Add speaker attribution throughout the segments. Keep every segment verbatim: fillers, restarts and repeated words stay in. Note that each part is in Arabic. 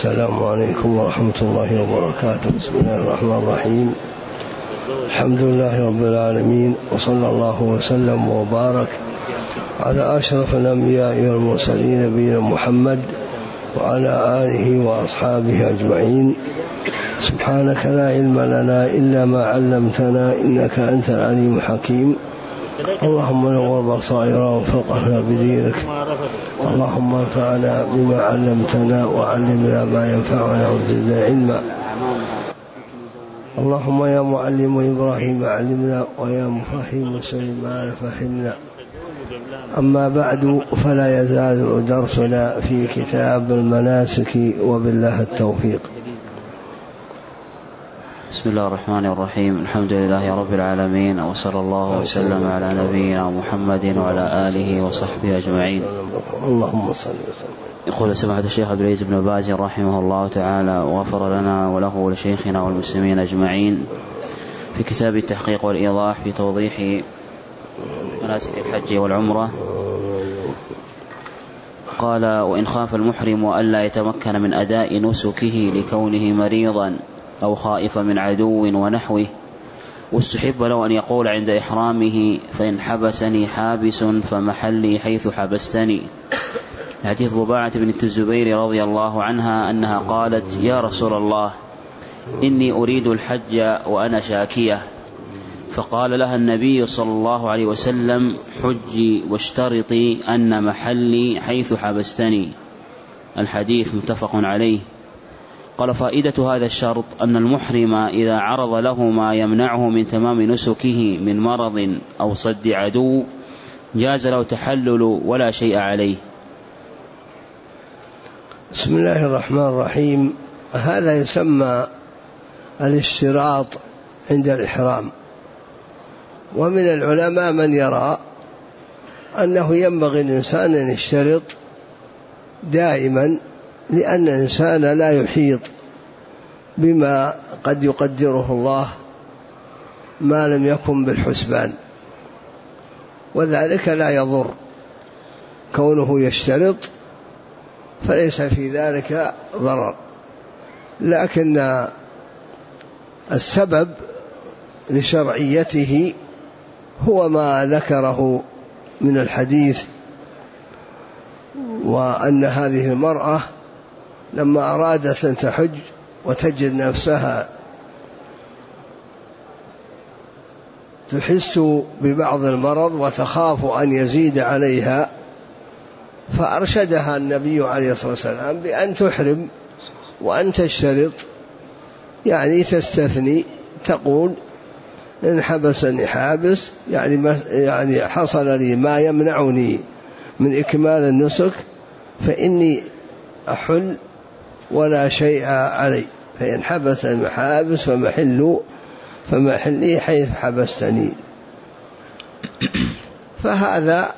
Speaker 1: السلام عليكم ورحمة الله وبركاته. بسم الله الرحمن الرحيم. الحمد لله رب العالمين، وصلى الله وسلم وبارك على أشرف الأنبياء والمرسلين نبينا محمد وعلى آله وأصحابه أجمعين. سبحانك لا علم لنا إلا ما علمتنا إنك أنت العليم الحكيم. اللهم نور بصائرنا وفقهنا بدينك. اللهم انفعنا بما علمتنا وعلمنا ما ينفعنا وزدنا علما. اللهم يا معلم إبراهيم علمنا ويا مفهم سليمان فهمنا. أما بعد، فلا يزال درسنا في كتاب المناسك، وبالله التوفيق.
Speaker 2: بسم الله الرحمن الرحيم. الحمد لله رب العالمين، وصلى الله وسلم على نبينا محمد وعلى آله وصحبه أجمعين.
Speaker 1: اللهم صل وسلم.
Speaker 2: يقول سماحة الشيخ عبد العزيز بن باز رحمه الله تعالى وغفر لنا وله ولشيخنا والمسلمين أجمعين، في كتاب التحقيق والإيضاح في توضيح مناسك الحج والعمرة، قال: وإن خاف المحرم ألا يتمكن من أداء نسكه لكونه مريضا أو خائف من عدو ونحوه، واستحب له أن يقول عند إحرامه: فإن حبسني حابس فمحلي حيث حبستني. حديث ضباعة بنت الزبير رضي الله عنها أنها قالت: يا رسول الله، إني أريد الحج وأنا شاكية. فقال لها النبي صلى الله عليه وسلم: حجي واشترطي أن محلي حيث حبستني. الحديث متفق عليه. قال: فائدة هذا الشرط أن المحرم إذا عرض له ما يمنعه من تمام نسكه من مرض أو صد عدو جاز له تحلل ولا شيء عليه.
Speaker 1: بسم الله الرحمن الرحيم. هذا يسمى الاشتراط عند الإحرام، ومن العلماء من يرى أنه ينبغي الإنسان أن يشترط دائما، لأن الإنسان لا يحيط بما قد يقدره الله ما لم يكن بالحسبان، وذلك لا يضر كونه يشترط، فليس في ذلك ضرر. لكن السبب لشرعيته هو ما ذكره من الحديث، وأن هذه المرأة لما أرادت أن تحج وتجد نفسها تحس ببعض المرض وتخاف أن يزيد عليها، فأرشدها النبي عليه الصلاة والسلام بأن تحرم وأن تشترط، يعني تستثني، تقول: إن حبسني حابس، يعني يعني حصل لي ما يمنعني من إكمال النسك فإني أحل ولا شيء علي. فإن حبسني حابس فمحل فمحلي حيث حبستني. فهذا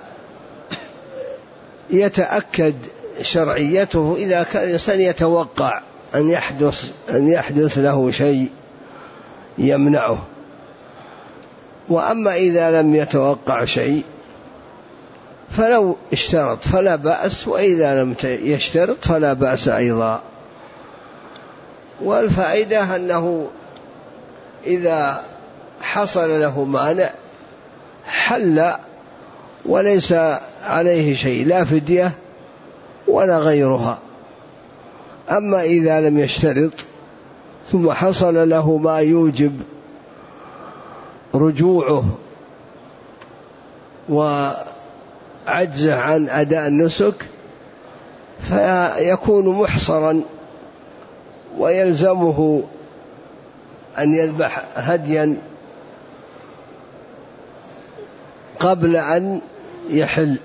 Speaker 1: يتأكد شرعيته إذا كان الإنسان يتوقع أن يحدث أن يحدث له شيء يمنعه. وأما إذا لم يتوقع شيء فلو اشترط فلا بأس، وإذا لم يشترط فلا بأس أيضا. والفائدة أنه إذا حصل له مانع حل وليس عليه شيء، لا فدية ولا غيرها. أما إذا لم يشترط ثم حصل له ما يوجب رجوعه وعجزه عن أداء النسك فيكون محصرا، ويلزمه أن يذبح هديا قبل أن يحل،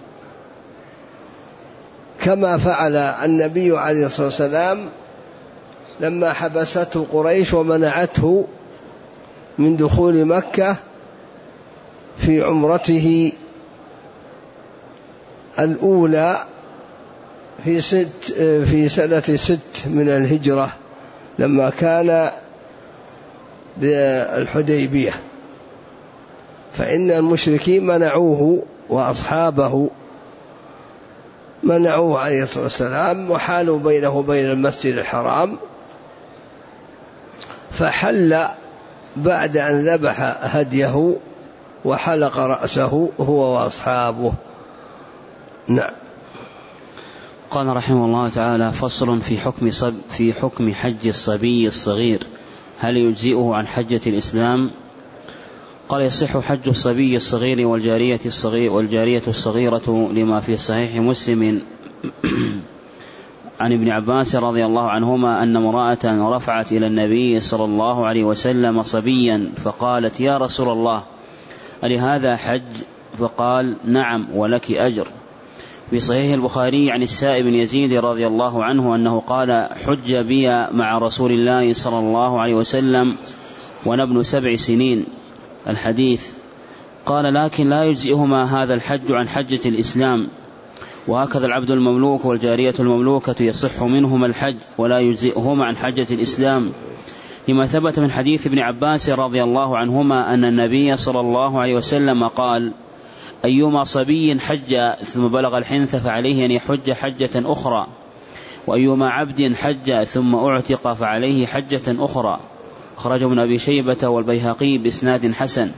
Speaker 1: كما فعل النبي عليه الصلاة والسلام لما حبسته قريش ومنعته من دخول مكة في عمرته الأولى في ست في سنة ست من الهجرة، لما كان بالحديبية، فإن المشركين منعوه وأصحابه منعوه عليه الصلاة والسلام وحالوا بينه وبين المسجد الحرام، فحل بعد أن ذبح هديه وحلق رأسه هو وأصحابه. نعم.
Speaker 2: قال رحمه الله تعالى: فصل في حكم صب في حكم حج الصبي الصغير، هل يجزئه عن حجة الإسلام؟ قال: يصح حج الصبي الصغير والجارية الصغير والجارية الصغيرة لما في صحيح مسلم عن ابن عباس رضي الله عنهما أن امرأة رفعت إلى النبي صلى الله عليه وسلم صبيا فقالت: يا رسول الله، ألهذا حج؟ فقال: نعم ولك أجر. في صحيح البخاري عن السائب بن يزيد رضي الله عنه أنه قال: حج بي مع رسول الله صلى الله عليه وسلم وأنا ابن سبع سنين. الحديث. قال: لكن لا يجزئهما هذا الحج عن حجة الإسلام، وهكذا العبد المملوك والجارية المملوكة يصح منهما الحج ولا يجزئهما عن حجة الإسلام، لما ثبت من حديث ابن عباس رضي الله عنهما أن النبي صلى الله عليه وسلم قال: أيما صبي حج ثم بلغ الحنث فعليه أن يحج حجة أخرى، وأيما عبد حج ثم أعتق فعليه حجة أخرى. أخرجه ابن أبي شيبة والبيهقي بإسناد حسن.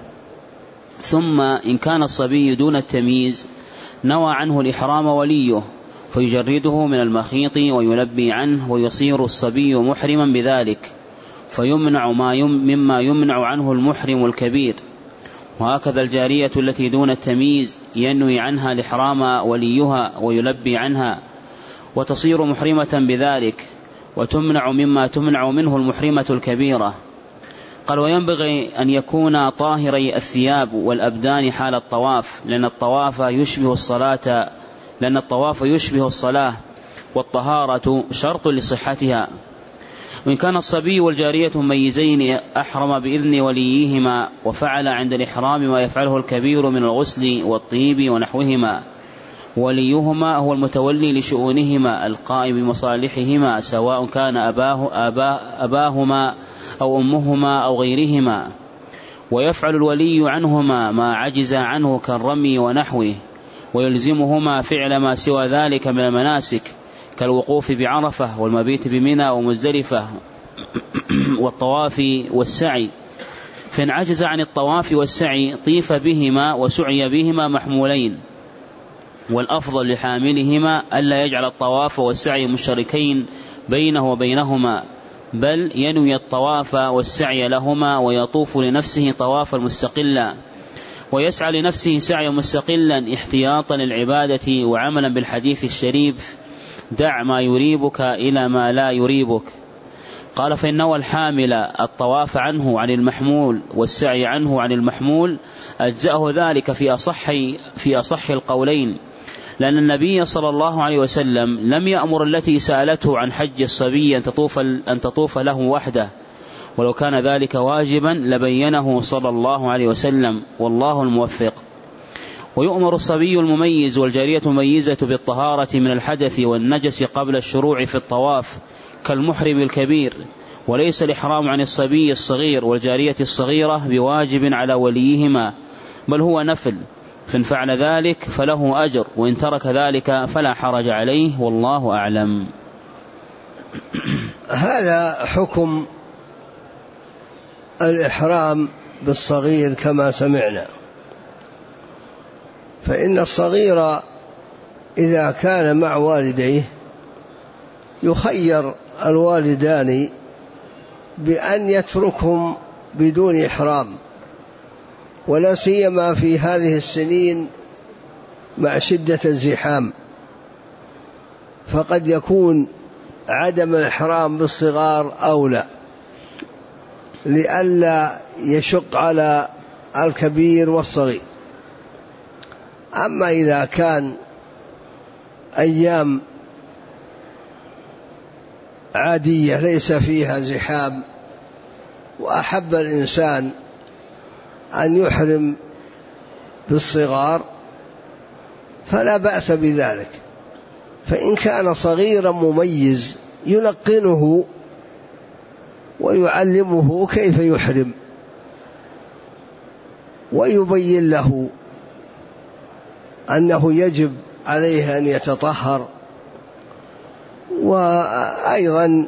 Speaker 2: ثم إن كان الصبي دون التمييز نوى عنه الإحرام وليه فيجرده من المخيط ويلبي عنه ويصير الصبي محرما بذلك، فيمنع ما يم مما يمنع عنه المحرم الكبير. وهكذا الجارية التي دون التمييز ينوي عنها الإحرام وليها ويلبي عنها وتصير محرمة بذلك، وتمنع مما تمنع منه المحرمة الكبيرة. قال: وينبغي أن يكون طاهري الثياب والأبدان حال الطواف، لأن الطواف يشبه الصلاة لأن الطواف يشبه الصلاة والطهارة شرط لصحتها. وإن كان الصبي والجارية مميزين أحرم بإذن وليهما وفعل عند الإحرام ما يفعله الكبير من الغسل والطيب ونحوهما، وليهما هو المتولي لشؤونهما القائم بمصالحهما، سواء كان أباه أباه أباهما أو أمهما أو غيرهما، ويفعل الولي عنهما ما عجز عنه كالرمي ونحوه، ويلزمهما فعل ما سوى ذلك من المناسك كالوقوف بعرفة والمبيت بمنى ومزدلفة والطواف والسعي. فإن عجز عن الطواف والسعي طيف بهما وسعي بهما محمولين، والأفضل لحاملهما ألا يجعل الطواف والسعي مشتركين بينه وبينهما، بل ينوي الطواف والسعي لهما ويطوف لنفسه طوافا مستقلا، ويسعى لنفسه سعيا مستقلا احتياطا للعبادة وعملا بالحديث الشريف: دع ما يريبك إلى ما لا يريبك. قال: فإن نوى الحامل الطواف عنه عن المحمول والسعي عنه عن المحمول أجزأه ذلك في أصح, في أصح القولين، لأن النبي صلى الله عليه وسلم لم يأمر التي سألته عن حج الصبي أن تطوف, أن تطوف له وحده، ولو كان ذلك واجبا لبينه صلى الله عليه وسلم، والله الموفق. ويؤمر الصبي المميز والجارية المميزة بالطهارة من الحدث والنجس قبل الشروع في الطواف كالمحرم الكبير، وليس الإحرام عن الصبي الصغير والجارية الصغيرة بواجب على وليهما، بل هو نفل، فإن فعل ذلك فله أجر، وإن ترك ذلك فلا حرج عليه، والله أعلم.
Speaker 1: هذا حكم الإحرام بالصغير كما سمعنا. فإن الصغير إذا كان مع والديه يخير الوالدان بأن يتركهم بدون إحرام، ولا سيما في هذه السنين مع شدة الزحام، فقد يكون عدم الإحرام بالصغار أولى لئلا يشق على الكبير والصغير. أما إذا كان أيام عادية ليس فيها زحام وأحب الإنسان أن يحرم بالصغار فلا بأس بذلك. فإن كان صغيرا مميز يلقنه ويعلمه كيف يحرم ويبين له أنه يجب عليه أن يتطهر، وأيضا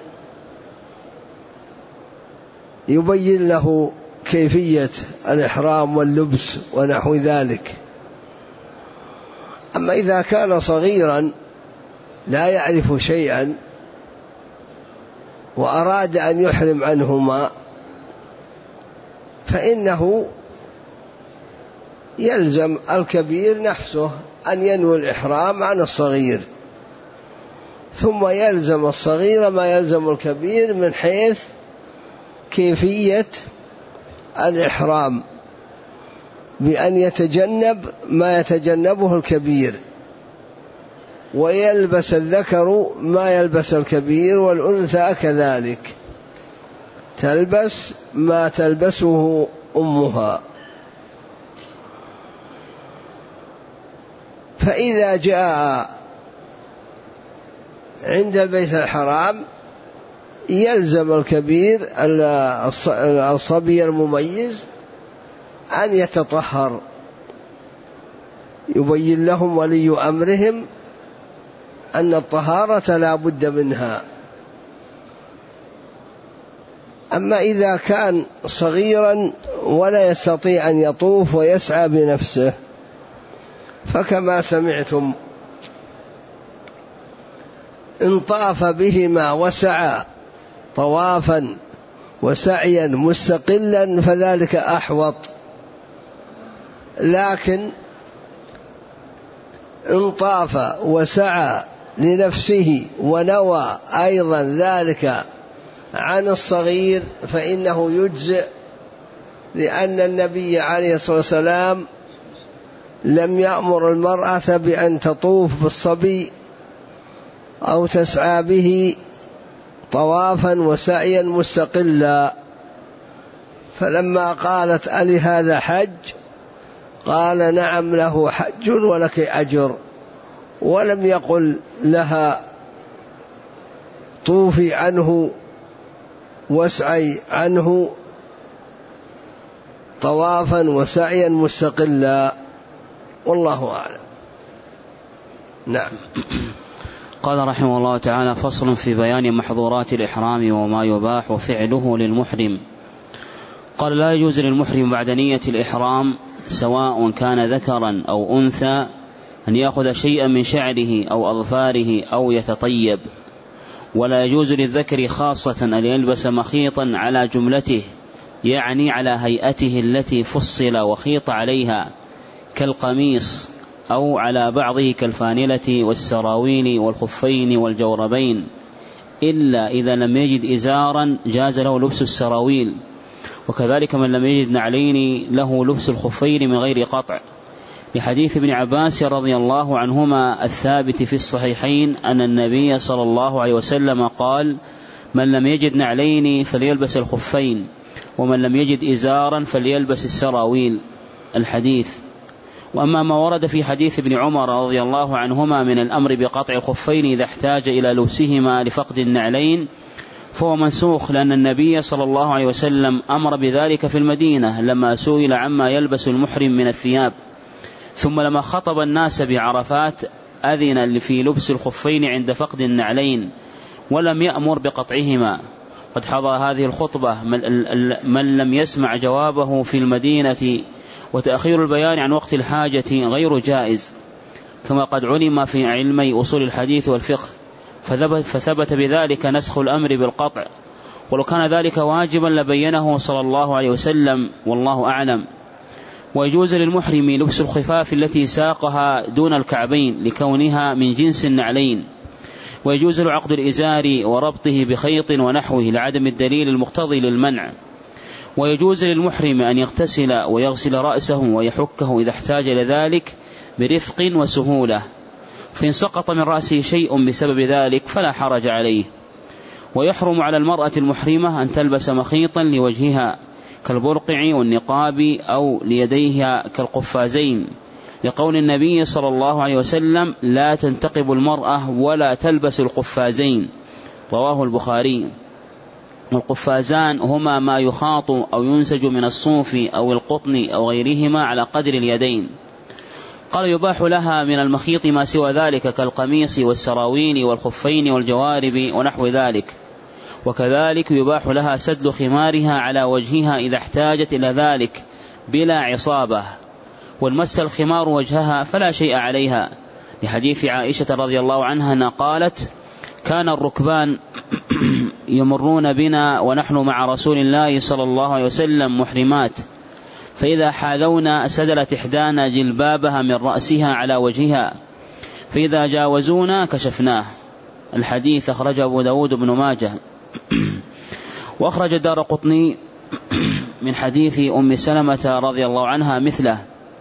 Speaker 1: يبين له كيفية الإحرام واللبس ونحو ذلك. أما إذا كان صغيرا لا يعرف شيئا وأراد أن يحرم عنهما فإنه يلزم الكبير نفسه أن ينوي الإحرام عن الصغير، ثم يلزم الصغير ما يلزم الكبير من حيث كيفية الإحرام، بأن يتجنب ما يتجنبه الكبير، ويلبس الذكر ما يلبس الكبير، والأنثى كذلك تلبس ما تلبسه أمها. فإذا جاء عند البيت الحرام يلزم الكبير الصبي المميز أن يتطهر، يبين لهم ولي أمرهم أن الطهارة لا بد منها. أما إذا كان صغيرا ولا يستطيع أن يطوف ويسعى بنفسه فكما سمعتم إن طاف بهما وسعى طوافا وسعيا مستقلا فذلك أحوط، لكن إن طاف وسعى لنفسه ونوى أيضا ذلك عن الصغير فإنه يجزئ، لأن النبي عليه الصلاة والسلام لم يأمر المرأة بأن تطوف بالصبي أو تسعى به طوافا وسعيا مستقلا، فلما قالت ألي هذا حج قال نعم له حج ولك أجر، ولم يقل لها طوفي عنه واسعي عنه طوافا وسعيا مستقلا، والله أعلم. نعم.
Speaker 2: قال رحمه الله تعالى: فصل في بيان محظورات الإحرام وما يباح فعله للمحرم. قال: لا يجوز للمحرم بعد نية الإحرام سواء كان ذكرا أو أنثى أن يأخذ شيئا من شعره أو أظفاره أو يتطيب، ولا يجوز للذكر خاصة أن يلبس مخيطا على جملته، يعني على هيئته التي فصل وخيط عليها كالقميص، أو على بعضه كالفانلة والسراويل والخفين والجوربين، إلا إذا لم يجد إزارا جاز له لبس السراويل، وكذلك من لم يجد نعلين له لبس الخفين من غير قطع، لحديث ابن عباس رضي الله عنهما الثابت في الصحيحين أن النبي صلى الله عليه وسلم قال: من لم يجد نعلين فليلبس الخفين، ومن لم يجد إزارا فليلبس السراويل، الحديث. وأما ما ورد في حديث ابن عمر رضي الله عنهما من الأمر بقطع الخفين إذا احتاج إلى لبسهما لفقد النعلين فهو منسوخ، لأن النبي صلى الله عليه وسلم أمر بذلك في المدينة لما سئل عما يلبس المحرم من الثياب، ثم لما خطب الناس بعرفات أذن في لبس الخفين عند فقد النعلين ولم يأمر بقطعهما. قد حضر هذه الخطبة من لم يسمع جوابه في المدينة، وتأخير البيان عن وقت الحاجة غير جائز، كما قد علم في علمي أصول الحديث والفقه، فثبت بذلك نسخ الأمر بالقطع، ولو كان ذلك واجبا لبينه صلى الله عليه وسلم، والله أعلم. ويجوز للمحرم لبس الخفاف التي ساقها دون الكعبين لكونها من جنس النعلين، ويجوز له عقد الإزار وربطه بخيط ونحوه لعدم الدليل المقتضي للمنع. ويجوز للمحرم أن يغتسل ويغسل رأسه ويحكه إذا احتاج لذلك برفق وسهولة، فإن سقط من رأسه شيء بسبب ذلك فلا حرج عليه. ويحرم على المرأة المحرمة أن تلبس مخيطا لوجهها كالبرقع والنقاب أو ليديها كالقفازين، لقول النبي صلى الله عليه وسلم: لا تنتقب المرأة ولا تلبس القفازين، رواه البخاري. والقفازان هما ما يخاط أو ينسج من الصوف أو القطن أو غيرهما على قدر اليدين. قال يباح لها من المخيط ما سوى ذلك كالقميص والسراويل والخفين والجوارب ونحو ذلك، وكذلك يباح لها سدل خمارها على وجهها إذا احتاجت إلى ذلك بلا عصابة، والمس الخمار وجهها فلا شيء عليها، لحديث عائشة رضي الله عنها قالت: كان الركبان يمرون بنا ونحن مع رسول الله صلى الله عليه وسلم محرمات، فإذا حاذونا سدلت إحدانا جلبابها من رأسها على وجهها، فإذا جاوزونا كشفناه. الحديث أخرجه أبو داود بن ماجه. وأخرج الدارقطني من حديث أم سلمة رضي الله عنها مثله.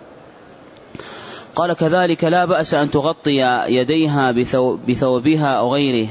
Speaker 2: قال كذلك لا بأس أن تغطي يديها بثوبها أو غيره،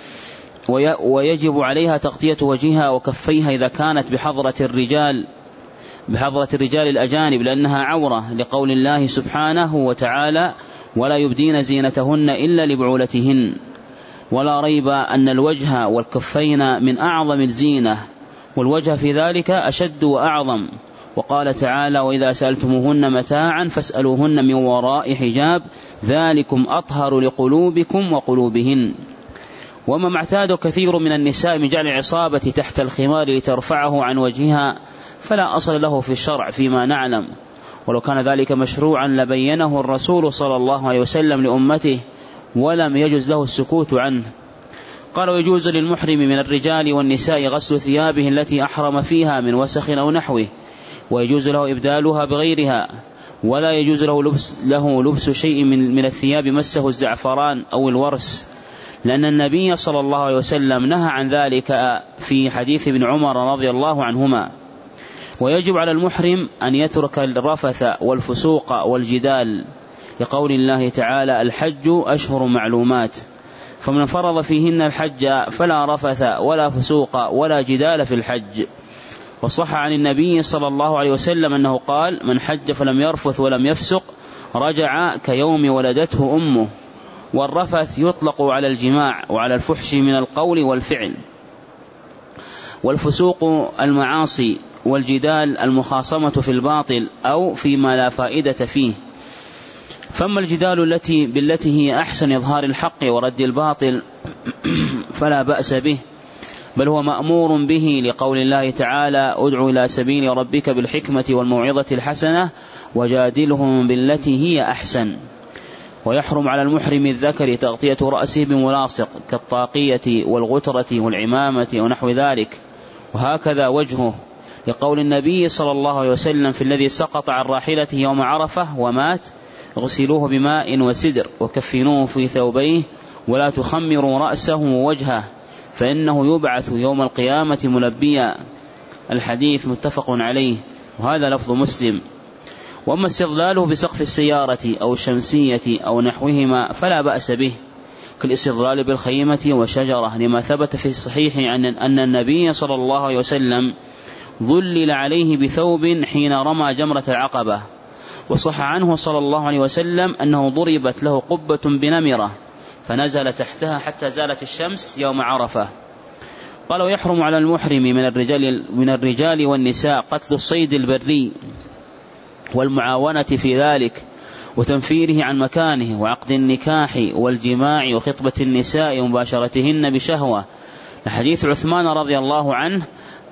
Speaker 2: ويجب عليها تغطية وجهها وكفيها إذا كانت بحضرة الرجال بحضرة الرجال الأجانب، لأنها عورة، لقول الله سبحانه وتعالى: ولا يبدين زينتهن إلا لبعولتهن. ولا ريب أن الوجه والكفين من أعظم الزينة، والوجه في ذلك أشد وأعظم. وقال تعالى: وإذا سألتموهن متاعا فاسألوهن من وراء حجاب ذلكم أطهر لقلوبكم وقلوبهن. وما معتاد كثير من النساء من جعل العصابة تحت الخمار لترفعه عن وجهها فلا أصل له في الشرع فيما نعلم، ولو كان ذلك مشروعا لبينه الرسول صلى الله عليه وسلم لأمته، ولم يجوز له السكوت عنه. قال: ويجوز للمحرم من الرجال والنساء غسل ثيابه التي أحرم فيها من وسخ أو نحوه، ويجوز له إبدالها بغيرها، ولا يجوز له لبس, له لبس شيء من, من الثياب مسه الزعفران أو الورس، لأن النبي صلى الله عليه وسلم نهى عن ذلك في حديث ابن عمر رضي الله عنهما. ويجب على المحرم أن يترك الرفث والفسوق والجدال، لقول الله تعالى: الحج أشهر معلومات، فمن فرض فيهن الحج فلا رفث ولا فسوق ولا جدال في الحج. وصح عن النبي صلى الله عليه وسلم أنه قال: من حج فلم يرفث ولم يفسق رجع كيوم ولدته أمه. والرفث يطلق على الجماع وعلى الفحش من القول والفعل، والفسوق المعاصي، والجدال المخاصمة في الباطل أو فيما لا فائدة فيه. فأما الجدال التي بالتي هي أحسن إظهار الحق ورد الباطل فلا بأس به، بل هو مأمور به، لقول الله تعالى: ادع إلى سبيل ربك بالحكمة والموعظة الحسنة وجادلهم بالتي هي أحسن. ويحرم على المحرم الذكر تغطية رأسه بملاصق كالطاقية والغترة والعمامة ونحو ذلك، وهكذا وجهه، لقول النبي صلى الله عليه وسلم في الذي سقط عن راحلته يوم عرفة ومات: اغسلوه بماء وسدر وكفنوه في ثوبيه ولا تخمروا رأسه ووجهه فإنه يبعث يوم القيامة ملبيا. الحديث متفق عليه، وهذا لفظ مسلم. وأما استظلاله بسقف السيارة أو الشمسية أو نحوهما فلا بأس به، كالاستظلال بالخيمة وشجرة، لما ثبت في الصحيح عن أن النبي صلى الله عليه وسلم ظلل عليه بثوب حين رمى جمرة العقبة. وصح عنه صلى الله عليه وسلم أنه ضربت له قبة بنمرة فنزل تحتها حتى زالت الشمس يوم عرفة. قال: ويحرم على المحرم من الرجال, من الرجال والنساء قتل الصيد البري والمعاونة في ذلك وتنفيره عن مكانه، وعقد النكاح والجماع وخطبة النساء ومباشرتهن بشهوة، لحديث عثمان رضي الله عنه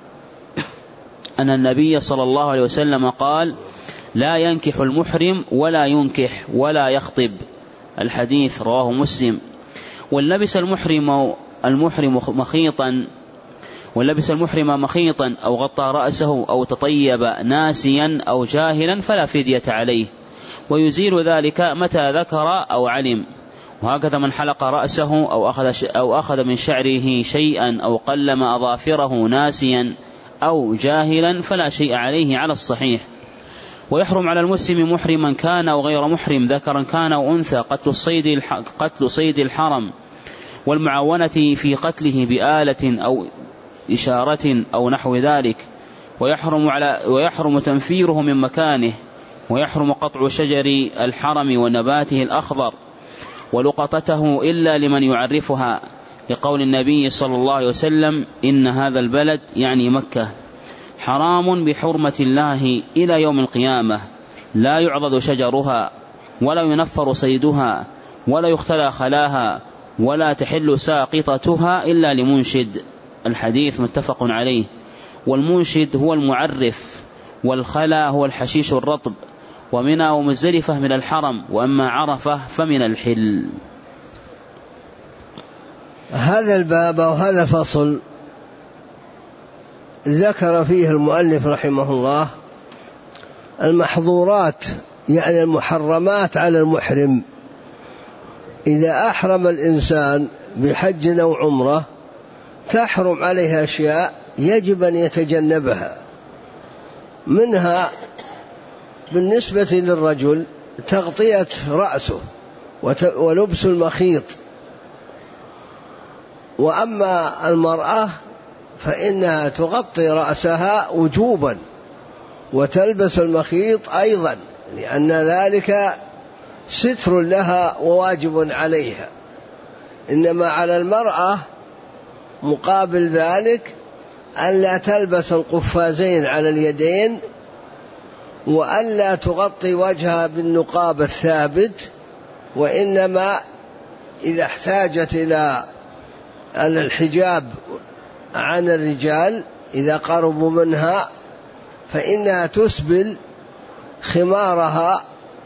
Speaker 2: أن النبي صلى الله عليه وسلم قال: لا ينكح المحرم ولا ينكح ولا يخطب. الحديث رواه مسلم. واللبس المحرم المحرم مخيطا ولبس المحرم مخيطا أو غطى رأسه أو تطيب ناسيا أو جاهلا فلا فدية عليه، ويزيل ذلك متى ذكر أو علم. وهكذا من حلق رأسه أو أخذ, أو أخذ من شعره شيئا أو قلم أظافره ناسيا أو جاهلا فلا شيء عليه على الصحيح. ويحرم على المسلم محرما كان أو غير محرم ذكرا كان أو أنثى قتل الصيد, قتل صيد الحرم والمعاونة في قتله بآلة أو إشارة أو نحو ذلك، ويحرم, على ويحرم تنفيره من مكانه، ويحرم قطع شجر الحرم ونباته الأخضر ولقطته إلا لمن يعرفها، لقول النبي صلى الله عليه وسلم: إن هذا البلد يعني مكة حرام بحرمة الله إلى يوم القيامة لا يعضد شجرها ولا ينفر صيدها ولا يختلى خلاها ولا تحل ساقطتها إلا لمنشد. الحديث متفق عليه. والمنشد هو المعرف، والخلا هو الحشيش الرطب، ومنى ومزدلفة من الحرم، وأما عرفة فمن الحل.
Speaker 1: هذا الباب وهذا الفصل ذكر فيه المؤلف رحمه الله المحظورات، يعني المحرمات على المحرم. إذا أحرم الإنسان بحج أو عمرة تحرم عليها أشياء يجب أن يتجنبها. منها بالنسبة للرجل تغطية رأسه ولبس المخيط، وأما المرأة فإنها تغطي رأسها وجوبا وتلبس المخيط أيضا، لأن ذلك ستر لها وواجب عليها. إنما على المرأة مقابل ذلك ألا تلبس القفازين على اليدين، وألا تغطي وجهها بالنقاب الثابت، وإنما إذا احتاجت إلى الحجاب عن الرجال إذا قربوا منها فإنها تسبل خمارها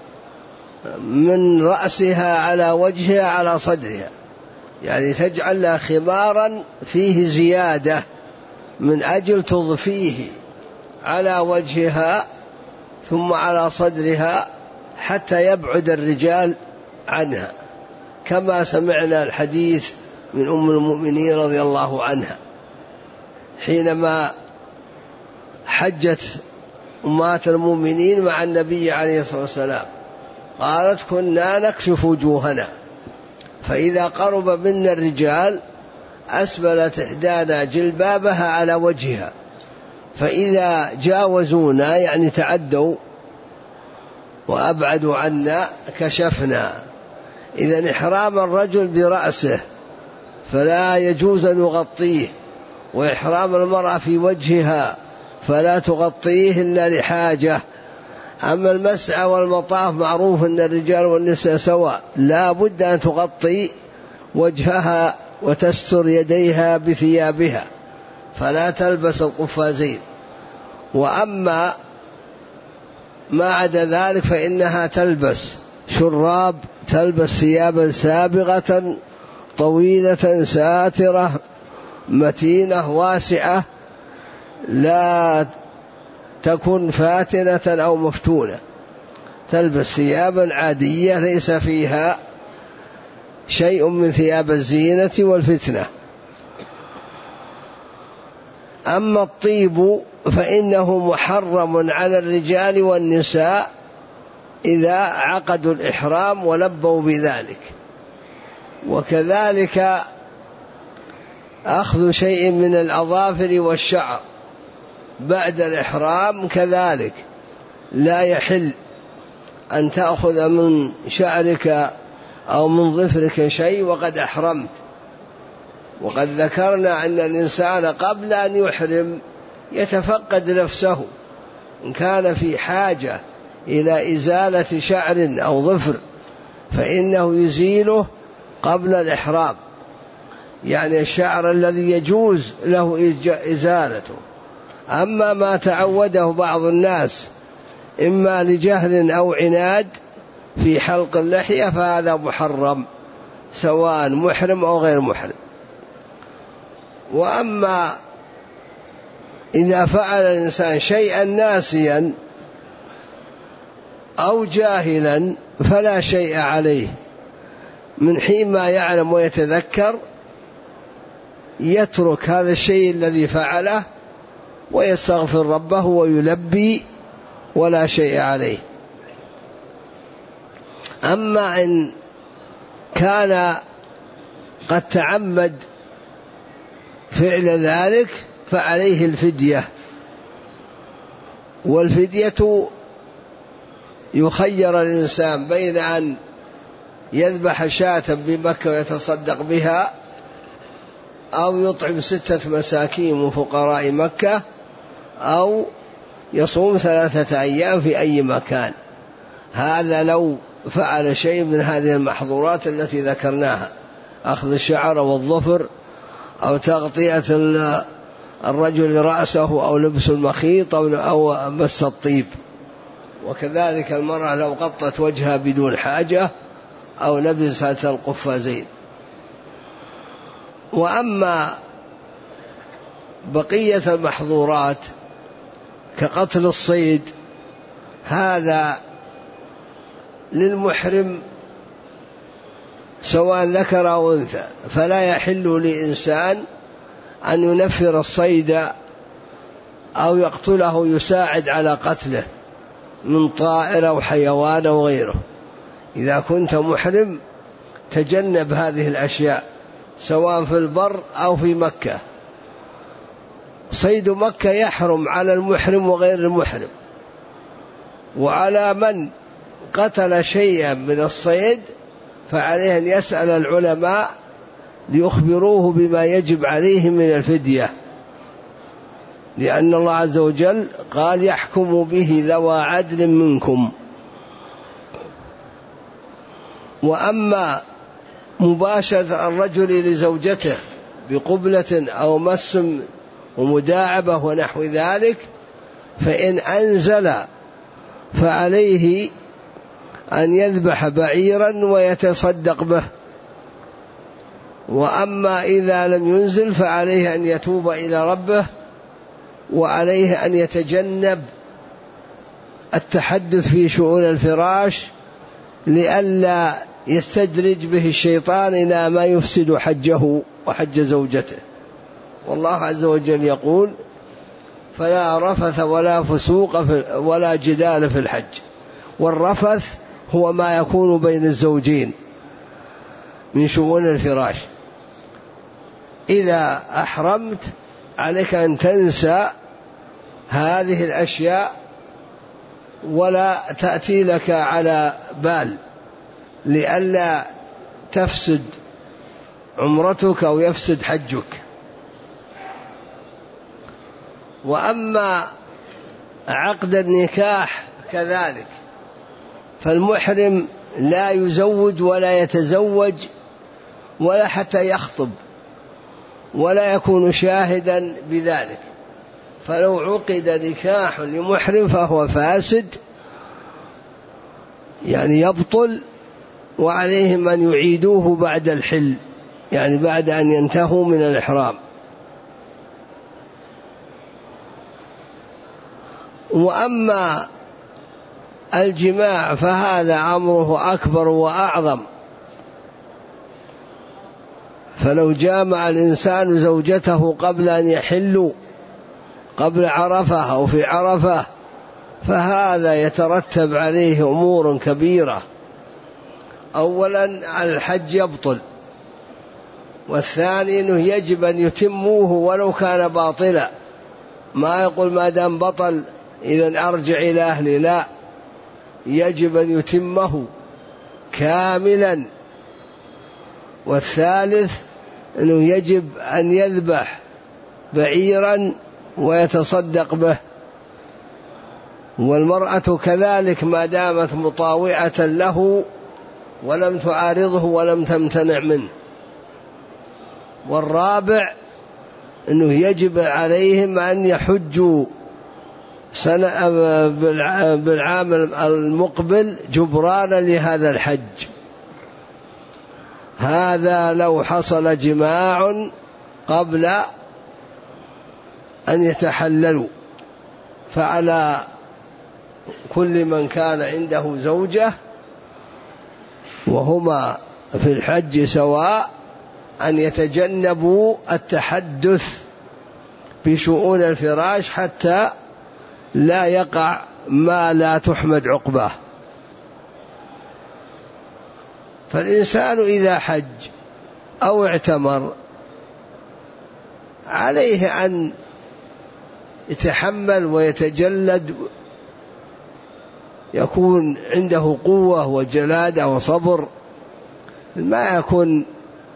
Speaker 1: من رأسها على وجهها على صدرها، يعني تجعل لها خمارا فيه زيادة من أجل تضفيه على وجهها ثم على صدرها حتى يبعد الرجال عنها، كما سمعنا الحديث من أم المؤمنين رضي الله عنها حينما حجت أمهات المؤمنين مع النبي عليه الصلاة والسلام، قالت كنا نكشف وجوهنا، فإذا قرب منا الرجال أسبلت إحدانا جلبابها على وجهها، فإذا جاوزونا يعني تعدوا وأبعدوا عنا كشفنا. إذن إحرام الرجل برأسه فلا يجوز أن يغطيه، وإحرام المرأة في وجهها فلا تغطيه إلا لحاجة. أما المسعى والمطاف معروف أن الرجال والنساء سواء، لا بد أن تغطي وجهها وتستر يديها بثيابها فلا تلبس القفازين. وأما ما عدا ذلك فإنها تلبس شراب، تلبس ثيابا سابغة طويلة ساترة متينة واسعة لا تكن فاتنة أو مفتونة، تلبس ثيابا عادية ليس فيها شيء من ثياب الزينة والفتنة. أما الطيب فإنه محرم على الرجال والنساء إذا عقدوا الإحرام ولبوا بذلك، وكذلك أخذ شيء من الأظافر والشعر بعد الإحرام كذلك لا يحل أن تأخذ من شعرك أو من ظفرك شيء وقد أحرمت. وقد ذكرنا أن الإنسان قبل أن يحرم يتفقد نفسه، إن كان في حاجة إلى إزالة شعر أو ظفر فإنه يزيله قبل الإحرام، يعني الشعر الذي يجوز له إزالته. أما ما تعوده بعض الناس إما لجهل أو عناد في حلق اللحية فهذا محرم سواء محرم أو غير محرم. وأما إذا فعل الإنسان شيئا ناسيا أو جاهلا فلا شيء عليه، من حين ما يعلم ويتذكر يترك هذا الشيء الذي فعله ويستغفر ربه ويلبي ولا شيء عليه. أما إن كان قد تعمد فعل ذلك فعليه الفدية، والفدية يخير الإنسان بين أن يذبح شاة بمكة ويتصدق بها أو يطعم ستة مساكين من فقراء مكة أو يصوم ثلاثة أيام في أي مكان. هذا لو فعل شيء من هذه المحظورات التي ذكرناها، أخذ الشعر والظفر أو تغطية الرجل رأسه أو لبس المخيط أو مس الطيب. وكذلك المرأة لو غطت وجهها بدون حاجة أو لبست القفازين. وأما بقية المحظورات كقتل الصيد هذا للمحرم سواء ذكر أو أنثى، فلا يحل لإنسان أن ينفر الصيد أو يقتله يساعد على قتله من طائر أو حيوان أو غيره. إذا كنت محرم تجنب هذه الأشياء سواء في البر أو في مكة. صيد مكة يحرم على المحرم وغير المحرم، وعلى من قتل شيئا من الصيد فعليه أن يسأل العلماء ليخبروه بما يجب عليه من الفدية، لأن الله عز وجل قال يحكم به ذوى عدل منكم. وأما مباشرة الرجل لزوجته بقبلة أو مس ومداعبة ونحو ذلك فإن أنزل فعليه أن يذبح بعيرا ويتصدق به. وأما إذا لم ينزل فعليه أن يتوب إلى ربه، وعليه أن يتجنب التحدث في شؤون الفراش لئلا يستدرج به الشيطان إلى ما يفسد حجه وحج زوجته. والله عز وجل يقول فلا رفث ولا فسوق ولا جدال في الحج. والرفث هو ما يكون بين الزوجين من شؤون الفراش. إذا أحرمت عليك أن تنسى هذه الأشياء ولا تأتي لك على بال لئلا تفسد عمرتك أو يفسد حجك. وأما عقد النكاح كذلك فالمحرم لا يزوج ولا يتزوج ولا حتى يخطب ولا يكون شاهدا بذلك. فلو عقد نكاح لمحرم فهو فاسد يعني يبطل، وعليهم أن يعيدوه بعد الحل يعني بعد أن ينتهوا من الإحرام. وأما الجماع فهذا أمره أكبر وأعظم. فلو جامع الإنسان زوجته قبل أن يحلوا قبل عرفة أو في عرفة فهذا يترتب عليه أمور كبيرة. أولا الحج يبطل، والثاني أنه يجب أن يتموه ولو كان باطلا، ما يقول ما دام بطل إذن أرجع إلى أهلي، لا، يجب أن يتمه كاملا. والثالث أنه يجب أن يذبح بعيرا ويتصدق به. والمرأة كذلك ما دامت مطاوعة له ولم تعارضه ولم تمتنع منه. والرابع أنه يجب عليهم أن يحجوا سنة بالعام المقبل جبرانا لهذا الحج. هذا لو حصل جماع قبل أن يتحللوا. فعلى كل من كان عنده زوجة وهما في الحج سواء أن يتجنبوا التحدث بشؤون الفراش حتى لا يقع ما لا تحمد عقباه. فالإنسان إذا حج أو اعتمر عليه أن يتحمل ويتجلد، يكون عنده قوة وجلادة وصبر، ما يكون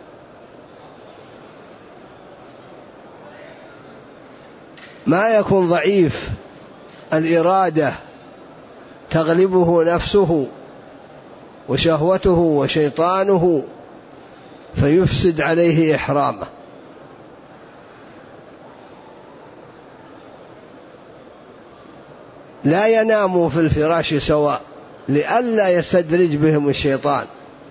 Speaker 1: ما يكون ضعيف الإرادة تغلبه نفسه وشهوته وشيطانه فيفسد عليه إحرامه. لا يناموا في الفراش سواء لئلا يستدرج بهم الشيطان،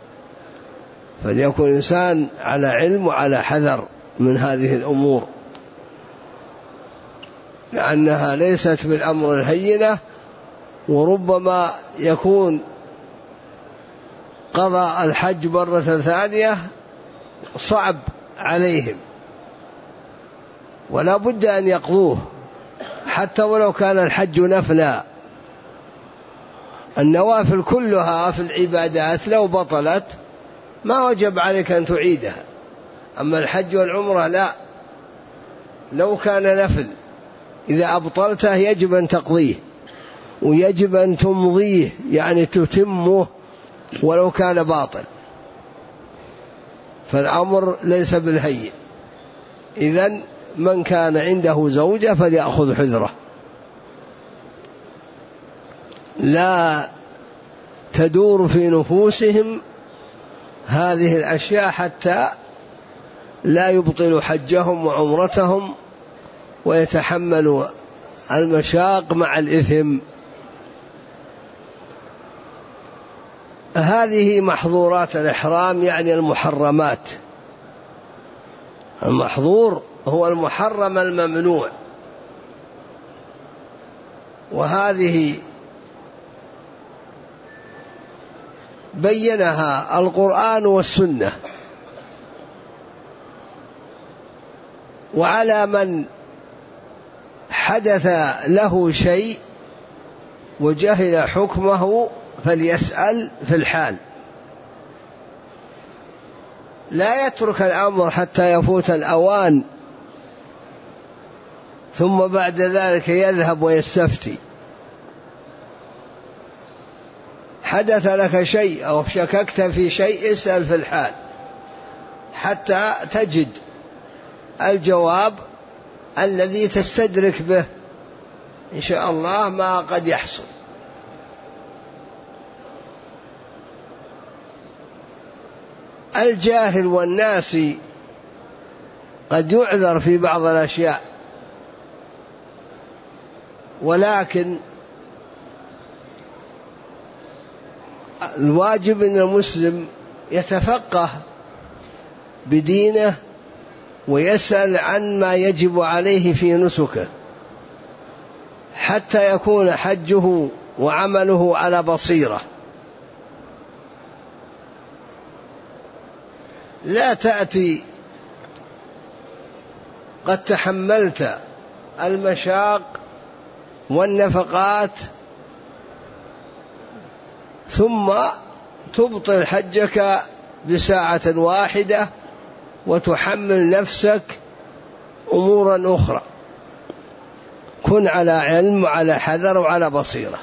Speaker 1: فليكن الإنسان على علم وعلى حذر من هذه الأمور، لأنها ليست بالأمر الهينة، وربما يكون قضاء الحج مرة ثانية صعب عليهم، ولا بد أن يقضوه حتى ولو كان الحج نفلا. النوافل كلها في العبادات لو بطلت ما وجب عليك أن تعيدها، أما الحج والعمرة لا، لو كان نفل إذا أبطلته يجب أن تقضيه، ويجب أن تمضيه يعني تتمه ولو كان باطل، فالأمر ليس بالهين. إذن من كان عنده زوجة فليأخذ حذره، لا تدور في نفوسهم هذه الأشياء حتى لا يبطلوا حجهم وعمرتهم ويتحملوا المشاق مع الإثم. هذه محظورات الإحرام، يعني المحرمات. المحظور هو المحرم الممنوع، وهذه بينها القرآن والسنة. وعلى من حدث له شيء وجهل حكمه فليسأل في الحال، لا يترك الأمر حتى يفوت الأوان ثم بعد ذلك يذهب ويستفتي. حدث لك شيء أو شككت في شيء اسأل في الحال حتى تجد الجواب الذي تستدرك به إن شاء الله ما قد يحصل. الجاهل والناس قد يعذر في بعض الأشياء، ولكن الواجب أن المسلم يتفقه بدينه ويسأل عن ما يجب عليه في نسكه حتى يكون حجه وعمله على بصيرة. لا تأتي قد تحملت المشاق والنفقات ثم تبطل حجك بساعة واحدة وتحمل نفسك أمورا أخرى. كن على علم وعلى حذر وعلى بصيرة.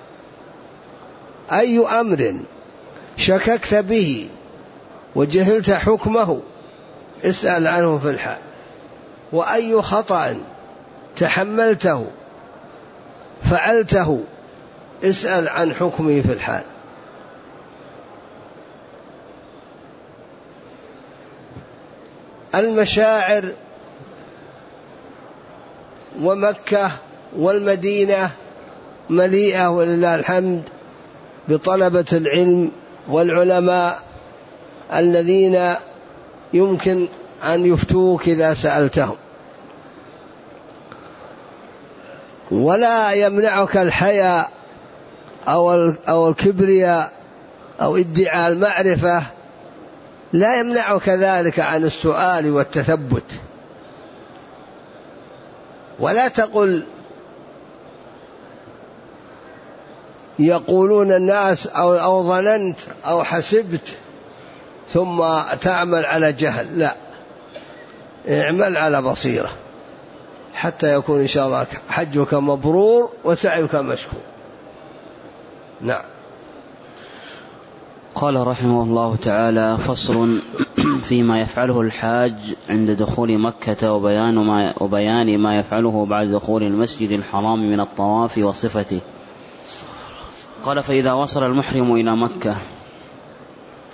Speaker 1: أي أمر شككت به وجهلت حكمه اسأل عنه في الحال، وأي خطأ تحملته فعلته اسأل عن حكمه في الحال. المشاعر ومكة والمدينة مليئة ولله الحمد بطلبة العلم والعلماء الذين يمكن أن يفتوك إذا سألتهم، ولا يمنعك الحياء أو الكبرياء أو ادعاء المعرفة، لا يمنعك ذلك عن السؤال والتثبت. ولا تقل يقولون الناس أو, أو ظننت أو حسبت ثم تعمل على جهل، لا، اعمل على بصيرة حتى يكون إن شاء الله حجك مبرور وسعيك مشكور. نعم.
Speaker 2: قال رحمه الله تعالى: فصل فيما يفعله الحاج عند دخول مكة وبيان ما, وبيان ما يفعله بعد دخول المسجد الحرام من الطواف وصفته. قال: فإذا وصل المحرم إلى مكة